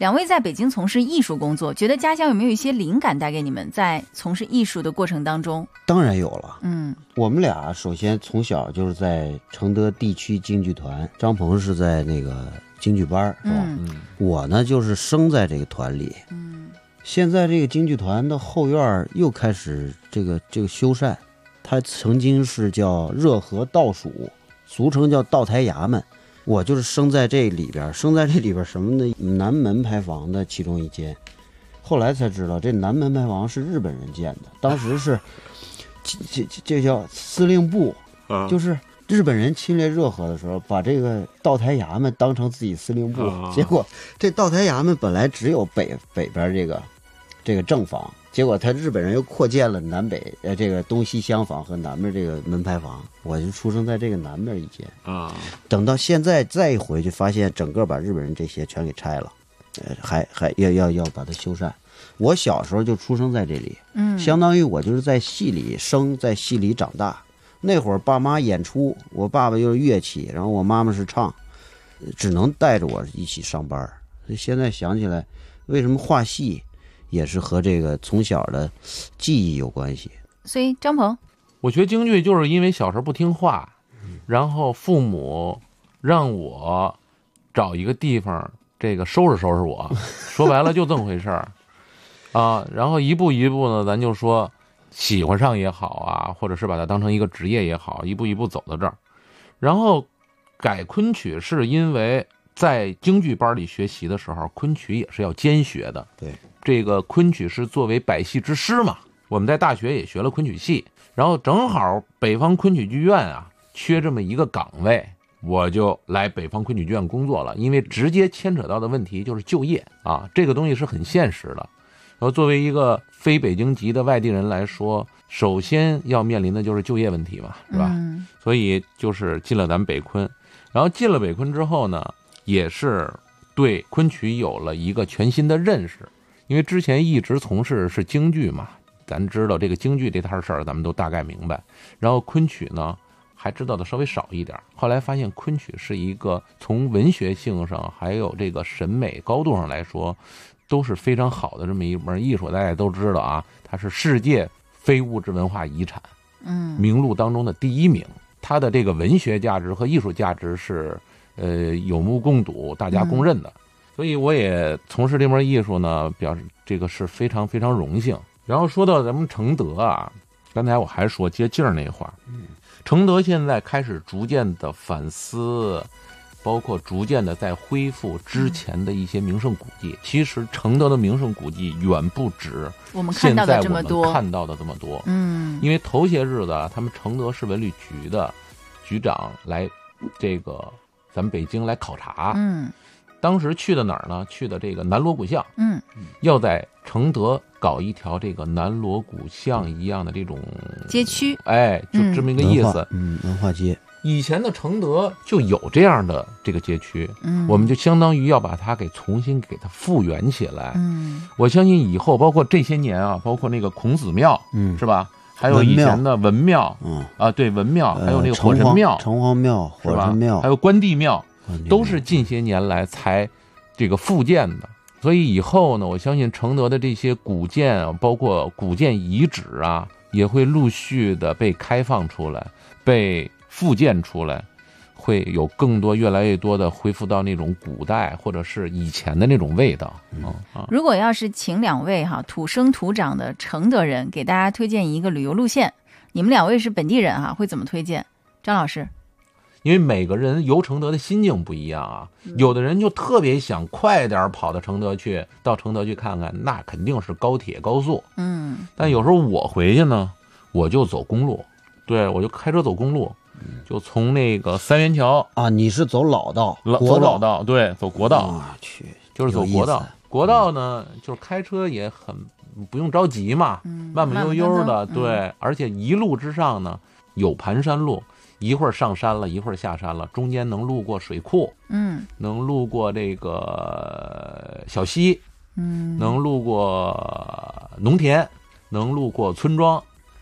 两位在北京从事艺术工作，觉得家乡有没有一些灵感带给你们在从事艺术的过程当中？ 当然有了。 嗯， 我们俩首先从小就是在承德地区京剧团，张鹏是在那个京剧班，是吧？ 嗯， 我呢就是生在这个团里。 嗯， 现在这个京剧团的后院又开始这个这个修缮，它曾经是叫热河道署，俗称叫道台衙门。我就是生在这里边，生在这里边什么呢？南门牌坊的其中一间，后来才知道这南门牌坊是日本人建的，当时是这这这叫司令部， 啊、 就是日本人侵略热河的时候，把这个道台衙门当成自己司令部， 啊、 结果这道台衙门本来只有北北边这个这个正房。结果他日本人又扩建了南北呃这个东西厢房和南面这个门牌坊，我就出生在这个南面一间啊。 等到现在再一回去，发现整个把日本人这些全给拆了，呃，还还要要要把它修缮。我小时候就出生在这里， 嗯， 相当于我就是在戏里生，在戏里长大。那会儿爸妈演出，我爸爸又是乐器，然后我妈妈是唱，只能带着我一起上班。所以现在想起来，为什么画戏？也是和这个从小的记忆有关系。 所以张鹏， 我学京剧就是因为小时候不听话，然后父母让我找一个地方这个收拾收拾我，说白了就这么回事儿啊。然后一步一步呢，咱就说喜欢上也好啊，或者是把它当成一个职业也好，一步一步走到这儿。然后改昆曲是因为在京剧班里学习的时候，昆曲也是要兼学的。 对。 这个昆曲是作为百戏之师嘛，我们在大学也学了昆曲系，然后正好北方昆曲剧院啊缺这么一个岗位，我就来北方昆曲剧院工作了。因为直接牵扯到的问题就是就业啊，这个东西是很现实的。然后作为一个非北京籍的外地人来说，首先要面临的就是就业问题嘛，是吧？ 嗯、 所以就是进了咱北昆，然后进了北昆之后呢，也是对昆曲有了一个全新的认识。因为之前一直从事是京剧嘛，咱知道这个京剧这摊事儿，咱们都大概明白。然后昆曲呢，还知道的稍微少一点。后来发现昆曲是一个从文学性上，还有这个审美高度上来说，都是非常好的这么一门艺术。大家都知道啊，它是世界非物质文化遗产， 嗯， 名录当中的第一名。它的这个文学价值和艺术价值是，呃，有目共睹，大家公认的。嗯，所以我也从事这门艺术呢，表示这个是非常非常荣幸。然后说到咱们承德啊，刚才我还说接劲儿那话，嗯，承德现在开始逐渐的反思，包括逐渐的在恢复之前的一些名胜古迹。其实承德的名胜古迹远不止我们看到的这么多， 现在我们看到的这么多。 嗯， 因为头些日子啊，他们承德市文旅局的局长来这个咱们北京来考察， 嗯。 当时去的哪儿呢？去的这个南锣鼓巷， 嗯， 要在承德搞一条这个南锣鼓巷一样的这种街区， 哎，就这么一个意思。 嗯，文化街。 以前的承德就有这样的这个街区， 嗯， 我们就相当于要把它给重新给它复原起来。 嗯， 我相信以后，包括这些年啊，包括那个孔子庙， 嗯， 是吧？还有以前的文庙， 嗯啊，对，文庙， 呃、 还有那个火神庙、 城隍庙、火神庙， 还有关帝庙。都是近些年来才这个复建的，所以以后呢，我相信承德的这些古建啊，包括古建遗址啊，也会陆续的被开放出来，被复建出来，会有更多、越来越多的恢复到那种古代或者是以前的那种味道。嗯啊、 如果要是请两位哈土生土长的承德人给大家推荐一个旅游路线，你们两位是本地人哈，会怎么推荐？张老师。 因为每个人游承德的心境不一样啊，有的人就特别想快点跑到承德去，到承德去看看，那肯定是高铁高速。 嗯， 但有时候我回去呢，我就走公路，对我就开车走公路，就从那个三元桥啊，你是走老道， 老走老道，对，走国道。 我去， 就是走国道。国道呢，就是开车也很不用着急嘛， 嗯、 慢慢悠悠的， 嗯、 对，而且一路之上呢有盘山路。一会儿上山了，一会儿下山了，中间能路过水库， 嗯， 能路过这个小溪， 嗯， 能路过农田，能路过村庄，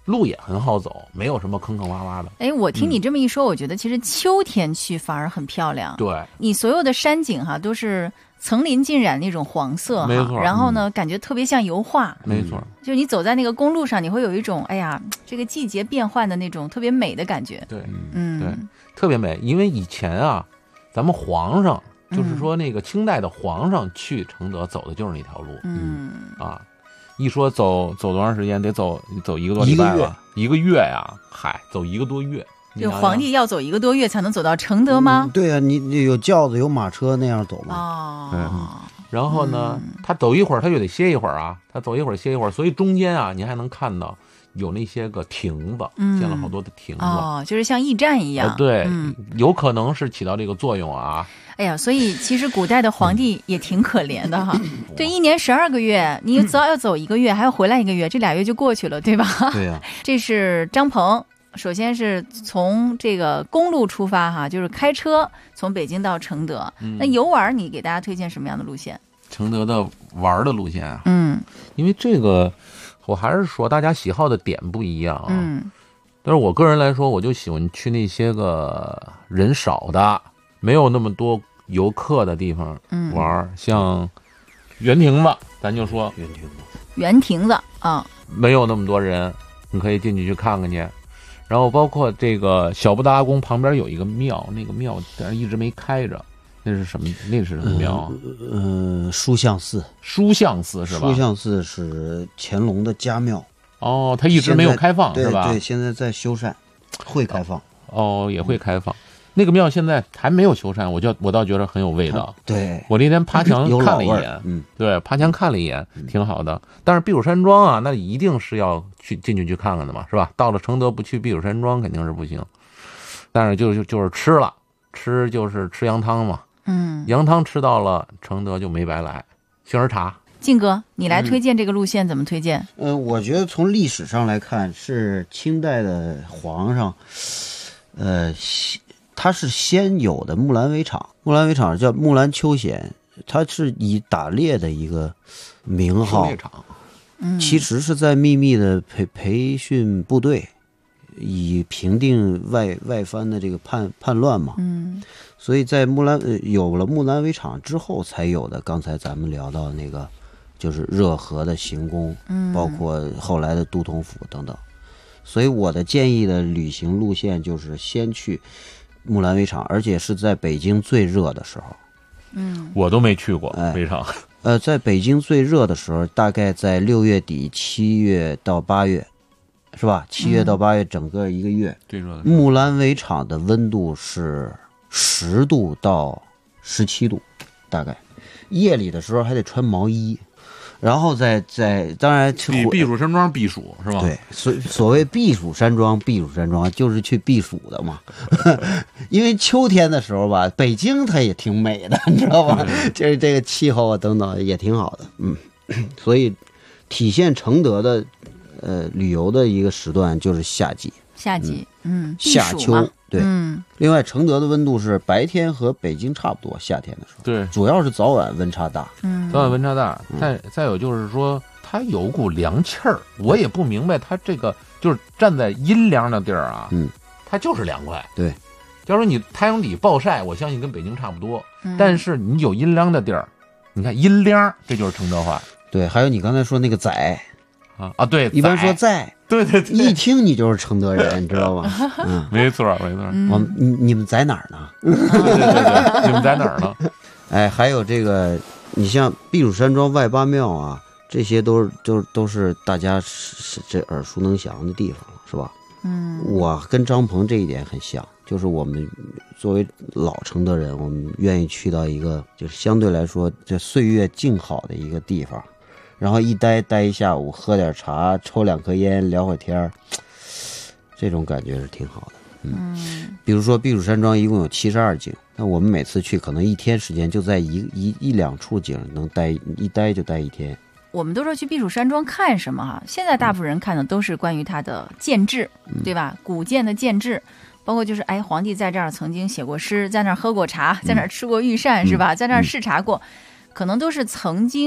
路也很好走，没有什么坑坑洼洼的。 哎，我听你这么一说，嗯、我觉得其实秋天去反而很漂亮。 对， 你所有的山景哈都是层林尽染那种黄色哈， 没错。 然后呢，嗯、感觉特别像油画。 没错， 就是你走在那个公路上，你会有一种哎呀，这个季节变换的那种特别美的感觉。 对， 嗯， 对，特别美。因为以前啊，咱们皇上就是说那个清代的皇上去承德走的就是那条路。 嗯啊。一说走走多长时间，得走走一个多礼拜吧，一个月呀，嗨，走一个多月。 就皇帝要走一个多月才能走到承德吗？ 嗯、对呀、啊，你你有轿子有马车那样走吗？ 哦， 嗯、然后呢，嗯、他走一会儿他就得歇一会儿啊，他走一会儿歇一会儿，所以中间啊，你还能看到有那些个亭子，嗯、建了好多的亭子， 哦，就是像驿站一样。 呃、对、 嗯， 有可能是起到这个作用啊。 哎呀，所以其实古代的皇帝也挺可怜的哈。这一年十二个月，你早要走一个月，还要回来一个月，这俩月就过去了，对吧？ 对呀、啊。 这是张鹏，首先是从这个公路出发哈，就是开车从北京到承德。嗯、那游玩你给大家推荐什么样的路线？ 承德的玩的路线啊， 嗯， 因为这个我还是说大家喜好的点不一样啊。 嗯， 但是我个人来说，我就喜欢去那些个人少的，没有那么多游客的地方玩，嗯、像园亭子，咱就说园亭子， 园亭子啊， 没有那么多人，你可以进去去看看去。然后包括这个小布达宫旁边有一个庙，那个庙但是一直没开着，那是什么？那是什么庙？ 嗯、呃，书相寺。 书相寺是吧？ 书相寺是乾隆的家庙。 哦，它一直没有开放是吧？ 对，现在在修缮，会开放。 哦，也会开放。嗯那个庙现在还没有修缮，我就我倒觉得很有味道。 对， 我那天爬墙看了一眼， 嗯， 对，爬墙看了一眼，挺好的。但是避暑山庄啊，那一定是要去进去去看看的嘛，是吧？到了承德不去避暑山庄肯定是不行。但是就就就是吃了，吃就是吃羊汤嘛， 嗯， 羊汤吃到了承德就没白来。杏仁茶， 靖哥，你来推荐这个路线怎么推荐？ 嗯、呃，我觉得从历史上来看，是清代的皇上，呃。它是先有的木兰围场，木兰围场叫木兰秋显，它是以打猎的一个名号， 狩猎场， 嗯， 其实是在秘密的培培训部队，以平定外外藩的这个叛叛乱嘛， 嗯， 所以在木兰、呃、有了木兰围场之后，才有的刚才咱们聊到那个就是热河的行宫， 嗯， 包括后来的都统府等等，所以我的建议的旅行路线就是先去木兰围场，而且是在北京最热的时候。 嗯， 我都没去过围场。 哎、 呃，在北京最热的时候，大概在六月底、七月到八月，是吧？七月到八月，整个一个月， 最热的。 木兰围场的温度是十度到十七度，大概。夜里的时候还得穿毛衣。然后再在当然去避避暑山庄避暑是吧？ 对，所所谓避暑山庄，避暑山庄就是去避暑的嘛。因为秋天的时候吧，北京它也挺美的，你知道吧？就是这个气候啊等等也挺好的，嗯。所以体现承德的呃旅游的一个时段就是夏季。 夏季，嗯， 夏秋，对， 嗯。 另外，承德的温度是白天和北京差不多，夏天的时候， 对， 主要是早晚温差大， 嗯， 早晚温差大。再再有就是说，它有股凉气儿，我也不明白它这个就是站在阴凉的地儿啊， 嗯， 它就是凉快。 对， 假如你太阳底暴晒，我相信跟北京差不多，嗯、但是你有阴凉的地儿，你看阴凉，这就是承德话。 对，还有你刚才说那个仔。 啊啊，对， 一般说在， 对对对， 一听你就是承德人，你知道吗？ 嗯，没错没错。 我们你你们在哪儿呢？ 对对对，你们在哪儿呢？ 哎，还有这个，你像避暑山庄、外八庙啊，这些都是都都是大家是这耳熟能详的地方了，是吧？ 嗯， 我跟张鹏这一点很像，就是我们作为老承德人，我们愿意去到一个就是相对来说这岁月静好的一个地方。然后一待待一下午，喝点茶，抽两颗烟，聊会天儿，这种感觉是挺好的。嗯， 嗯比如说避暑山庄一共有七十二景，那我们每次去可能一天时间就在一一一两处景能待一待就待一天。 我们都说去避暑山庄看什么哈？现在大部分人看的都是关于它的建制， 嗯、 对吧？古建的建制，包括就是哎，皇帝在这儿曾经写过诗，在那儿喝过茶，在那儿吃过御膳，嗯、是吧？在那儿视察过，嗯、可能都是曾经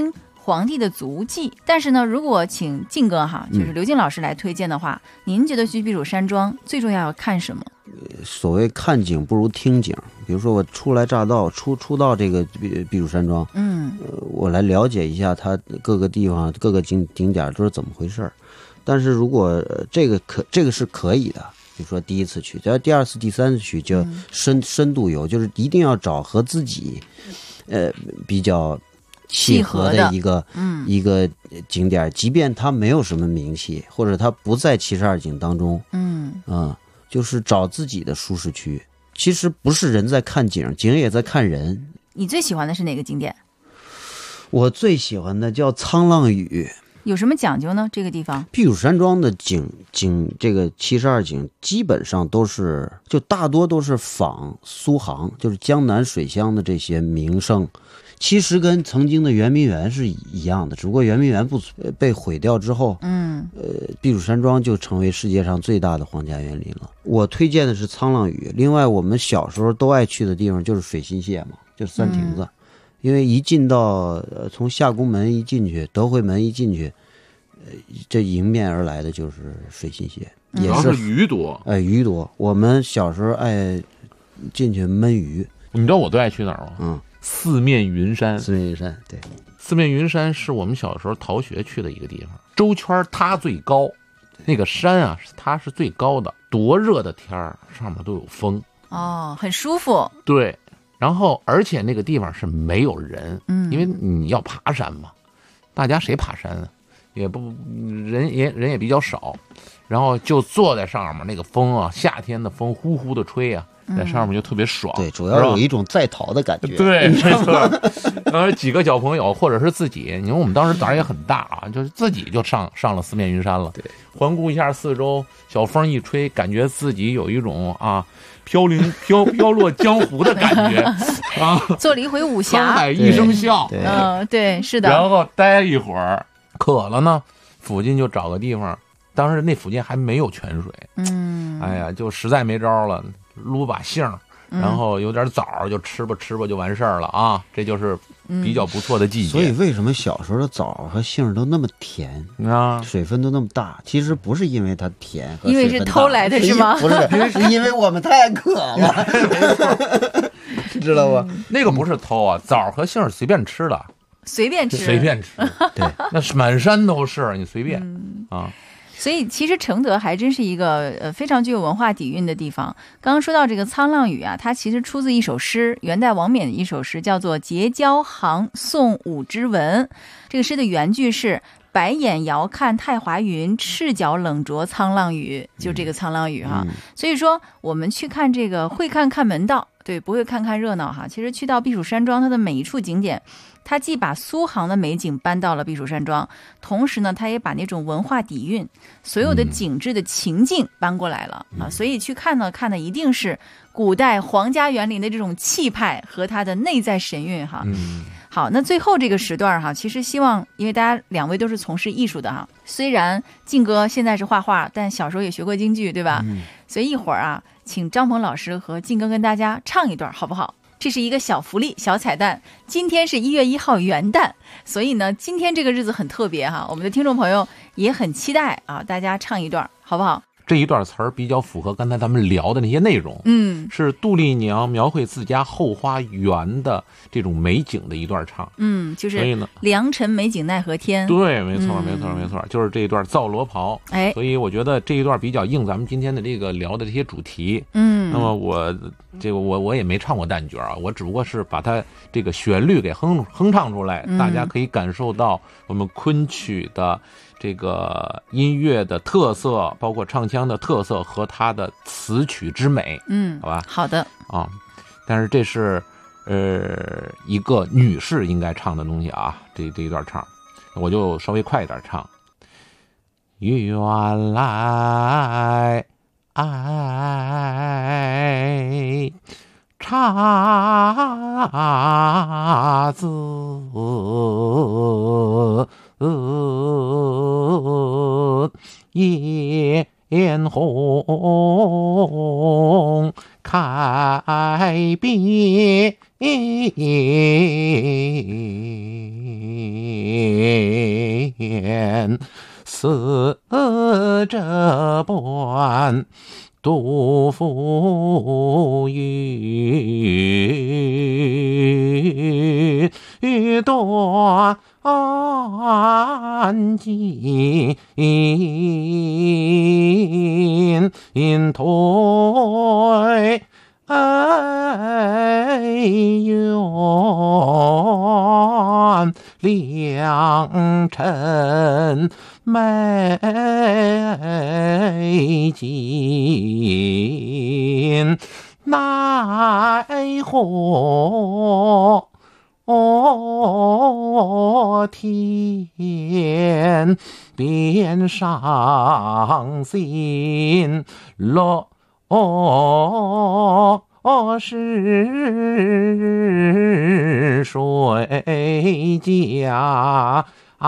皇帝的足迹。但是呢，如果请靖哥哈，就是刘靖老师来推荐的话，嗯、您觉得去避暑山庄最重要要看什么？ 所谓看景不如听景。比如说我初来乍到，初初到这个避避暑山庄， 嗯、 呃，我来了解一下它各个地方、各个景景点都是怎么回事儿。但是如果、呃、这个可这个是可以的，比如说第一次去，只要第二次、第三次去就深、嗯、深度游，就是一定要找和自己呃比较契合的一个嗯一个景点，即便它没有什么名气，或者它不在七十二景当中， 嗯啊、呃，就是找自己的舒适区。其实不是人在看景，景也在看人。 你最喜欢的是哪个景点？ 我最喜欢的叫沧浪屿。 有什么讲究呢？这个地方避暑山庄的景景，这个七十二景基本上都是，就大多都是仿苏杭，就是江南水乡的这些名胜。其实跟曾经的圆明园是一样的，只不过圆明园不被毁掉之后， 嗯， 呃，避暑山庄就成为世界上最大的皇家园林了。我推荐的是沧浪屿。另外，我们小时候都爱去的地方就是水心泻嘛，就是三亭子。嗯，因为一进到呃，从夏宫门一进去，德惠门一进去，呃，这迎面而来的就是水心泻， 嗯、 也是鱼多， 哎、呃，鱼多。我们小时候爱进去焖鱼。 你知道我最爱去哪儿吗？ 嗯， 四面云山。 四面云山，对， 四面云山是我们小时候逃学去的一个地方，周圈它最高，那个山啊，它是最高的，多热的天儿，上面都有风， 哦，很舒服。 对。然后，而且那个地方是没有人， 嗯， 因为你要爬山嘛，大家谁爬山啊？也不人也人也比较少，然后就坐在上面，那个风啊，夏天的风呼呼的吹啊，在上面就特别爽。 对，主要有一种在逃的感觉。 对，没错。呃，几个小朋友或者是自己，你看我们当时胆儿也很大啊，就是自己就上上了四面云山了。 对， 环顾一下四周，小风一吹，感觉自己有一种啊。飘零飘飘落江湖的感觉啊， 做了一回武侠， 沧海一声笑， 嗯、呃，对，是的。 然后待一会儿，渴了呢，附近就找个地方。当时那附近还没有泉水， 嗯， 哎呀，就实在没招了，撸把杏，然后有点枣就吃吧吃吧就完事儿了啊，这就是比较不错的季节。 所以为什么小时候的枣和杏都那么甜啊， 水分都那么大？其实不是因为它甜和因为是偷来的是吗？ 不是，是因为我们太渴了，知道吧？ 那个不是偷啊，枣和杏随便吃的， 随便吃， 随便吃， 对， 那是满山都是，你随便、 嗯、 啊。 所以其实承德还真是一个呃非常具有文化底蕴的地方。刚刚说到这个沧浪屿啊，它其实出自一首诗，元代王冕的一首诗，叫做《结交行送武之文》。这个诗的原句是白眼遥看太华云，赤脚冷着沧浪屿，就这个沧浪屿哈、 嗯。 所以说我们去看这个会看看门道，对，不会看看热闹哈。其实去到避暑山庄，它的每一处景点，它既把苏杭的美景搬到了避暑山庄，同时呢，它也把那种文化底蕴、所有的景致的情境搬过来了、嗯、啊。所以去看呢，看的一定是古代皇家园林的这种气派和它的内在神韵哈。 嗯。 好，那最后这个时段哈，其实希望，因为大家两位都是从事艺术的哈，虽然靖哥现在是画画，但小时候也学过京剧，对吧？ 嗯。 所以一会儿啊，请张鹏老师和靖哥跟大家唱一段，好不好？这是一个小福利、小彩蛋。今天是一月一号元旦，所以呢，今天这个日子很特别哈，我们的听众朋友也很期待啊，大家唱一段，好不好？ 这一段词儿比较符合刚才咱们聊的那些内容， 嗯， 是杜丽娘描绘自家后花园的这种美景的一段唱， 嗯，就是所以呢， 良辰美景奈何天， 对，没错， 嗯、 没错，没错，就是这一段造罗袍， 哎， 所以我觉得这一段比较应咱们今天的这个聊的这些主题， 嗯， 那么我这个我我也没唱过旦角啊，我只不过是把它这个旋律给哼哼唱出来， 嗯、 大家可以感受到我们昆曲的这个音乐的特色，包括唱腔的特色和它的词曲之美， 嗯， 好吧， 好的啊，但是这是呃一个女士应该唱的东西啊，这这一段唱，我就稍微快一点唱。原来爱姹紫嫣红开遍似这般杜甫语断尽推愿良辰美景奈何天边上心落是谁家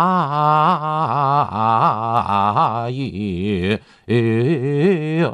月圆？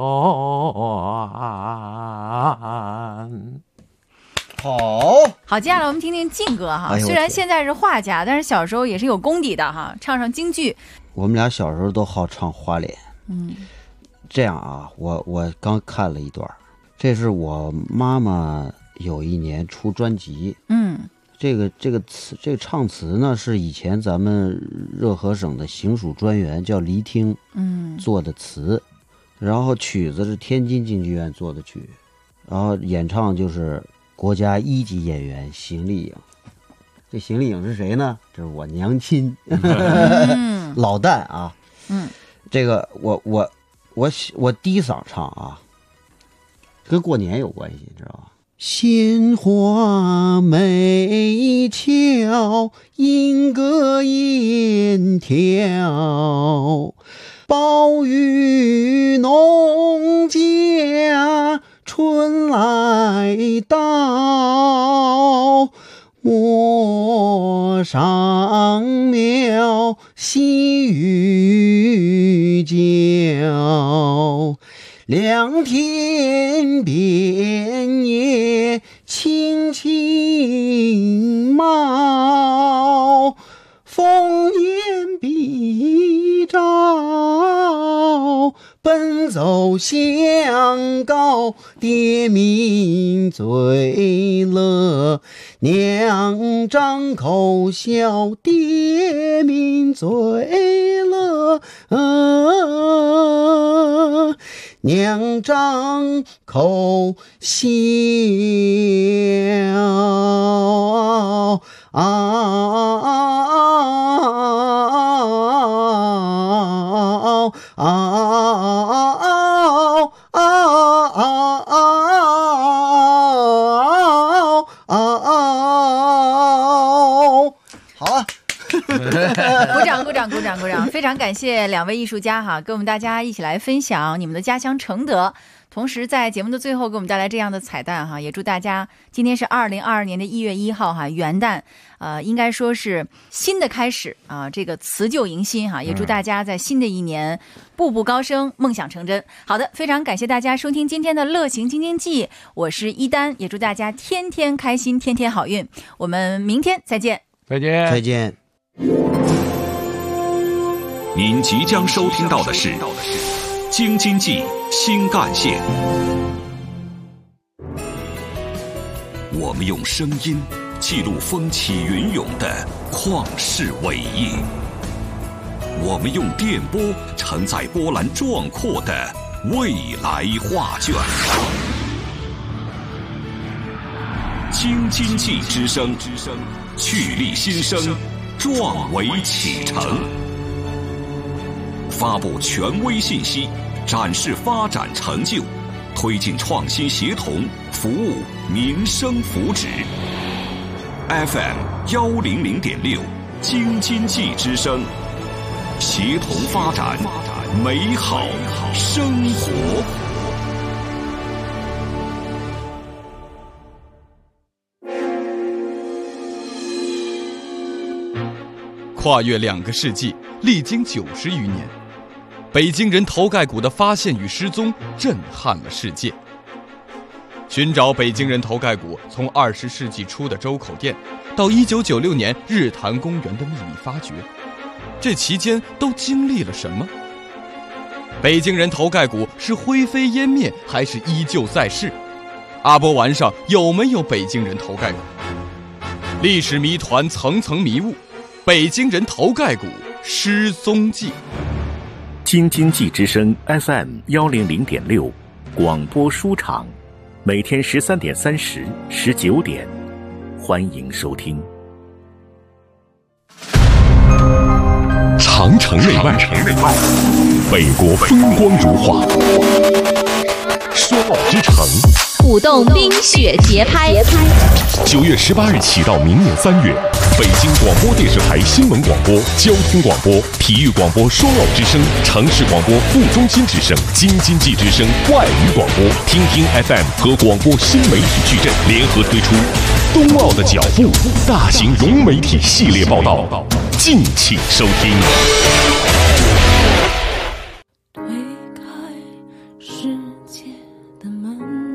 好， 好，接下来我们听听靖哥哈。 哎呦虽然现在是画家，但是小时候也是有功底的哈，唱上京剧。 我们俩小时候都好唱花脸。 嗯， 这样啊，我我刚看了一段，这是我妈妈有一年出专辑。 嗯， 这个这个词，这个唱词呢，是以前咱们热河省的行署专员叫黎听， 嗯， 做的词，然后曲子是天津京剧院做的曲，然后演唱就是国家一级演员邢丽颖。这邢丽颖是谁呢？这是我娘亲， 嗯、 老旦啊。 嗯， 这个我我我我低嗓唱啊，跟过年有关系，知道吧？鲜花美俏，莺歌燕跳，宝玉农家春来到，陌上苗细雨浇，两天边野青青茂，烽烟笔照，奔走相告，爹名最乐，娘张口笑，爹名最乐。呃娘张口笑啊好了。 鼓掌鼓掌鼓掌鼓掌！非常感谢两位艺术家哈，跟我们大家一起来分享你们的家乡承德，同时在节目的最后给我们带来这样的彩蛋哈，也祝大家今天是二零二二年的一月一号哈，元旦，呃，应该说是新的开始啊，这个辞旧迎新哈，也祝大家在新的一年步步高升，梦想成真。好的，非常感谢大家收听今天的乐行京津冀，我是一丹，也祝大家天天开心，天天好运。我们明天再见， 再见， 再见。 您即将收听到的是京津冀新干线。我们用声音记录风起云涌的旷世伟业，我们用电波承载波澜壮阔的未来画卷。京津冀之声，趣力新生，壮维启程。发布权威信息，展示发展成就，推进创新协同，服务民生福祉。F M 幺零零点六，京津冀之声，协同发展，美好生活。 跨越两个世纪，历经九十余年， 北京人头盖骨的发现与失踪震撼了世界。寻找北京人头盖骨从二十世纪初的周口店到一九九六年日坛公园的秘密发掘，这期间都经历了什么？北京人头盖骨是灰飞烟灭还是依旧在世？阿波丸上有没有北京人头盖骨？历史谜团层层迷雾，北京人头盖骨失踪记。 京津冀之声 F M 幺零零点六广播书场，每天十三点三十、十九点，欢迎收听。 长城内外，北国风光如画，说好之城， 舞动冰雪节拍。 九月十八日起到明年三月，北京广播电视台新闻广播、交通广播、体育广播双老之声、城市广播副中心之声、京津冀之声外语广播、听听 F M 和广播新媒体矩阵联合推出《冬奥的脚步》大型融媒体系列报道，敬请收听。 推开世界的门，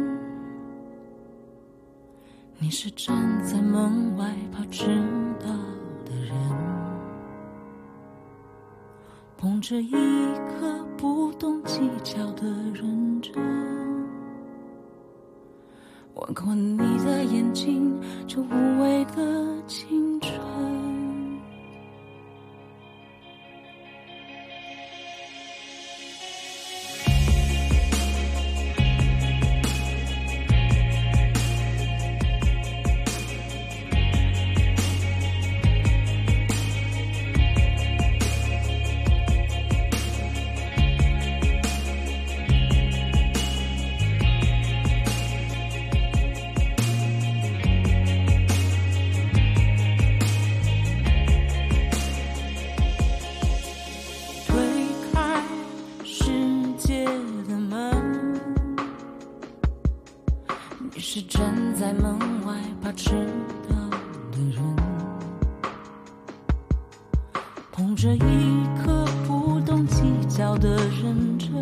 你是站在门外怕迟到的人，捧着一颗不懂计较的认真，吻过你的眼睛，这无畏的青春。你是站在门外怕迟到的人，捧着一颗不懂计较的认真，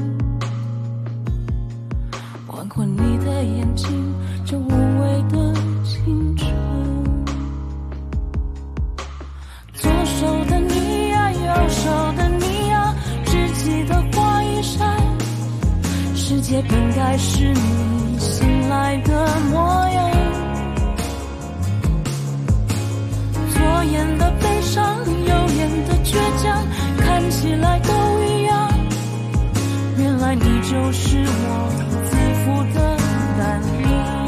吻过你的眼睛，这无畏的青春。左手的你呀，右手的你呀，只记得花一扇，世界本该是你醒来的模样。左眼的悲伤，右眼的倔强，看起来都一样，原来你就是我自负的胆量。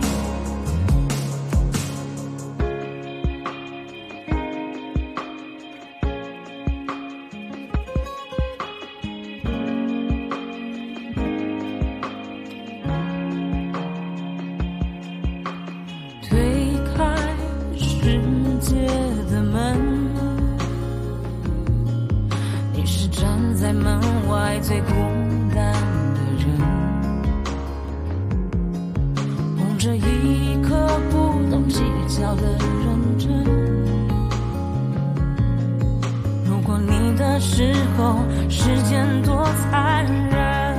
在门外最孤单的人，捧着一颗不懂计较的认真，路过你的时候，时间多残忍。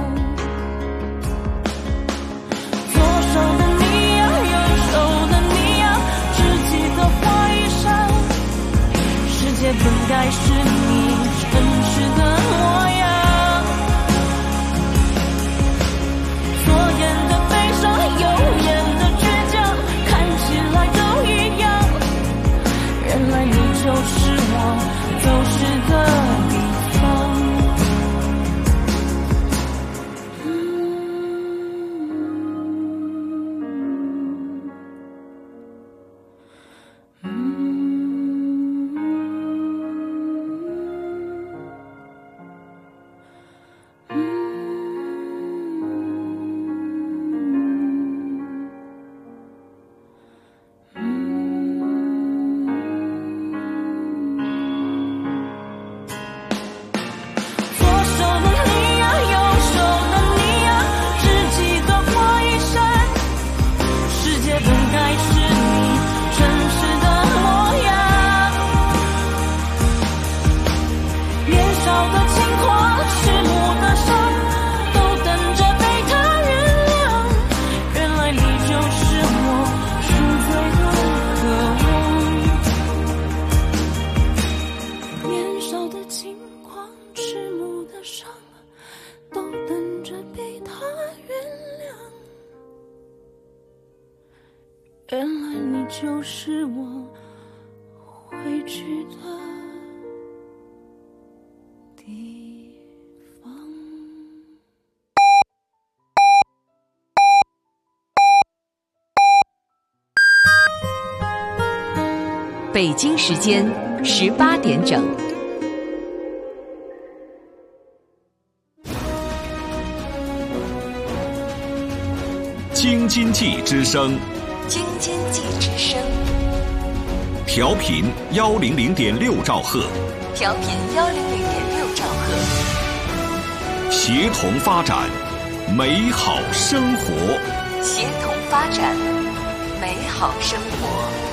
左手的你呀，右手的你呀，只记得花一扇，世界本该是你真实的模样。左眼的悲伤，右眼的倔强，看起来都一样，原来你就是我走失的地方。 就是我会去的地方。 北京时间十八点整。 京津冀之声， 京津冀之声， 调频幺零零点六兆赫， 调频幺零零点六兆赫， 协同发展，美好生活， 协同发展，美好生活。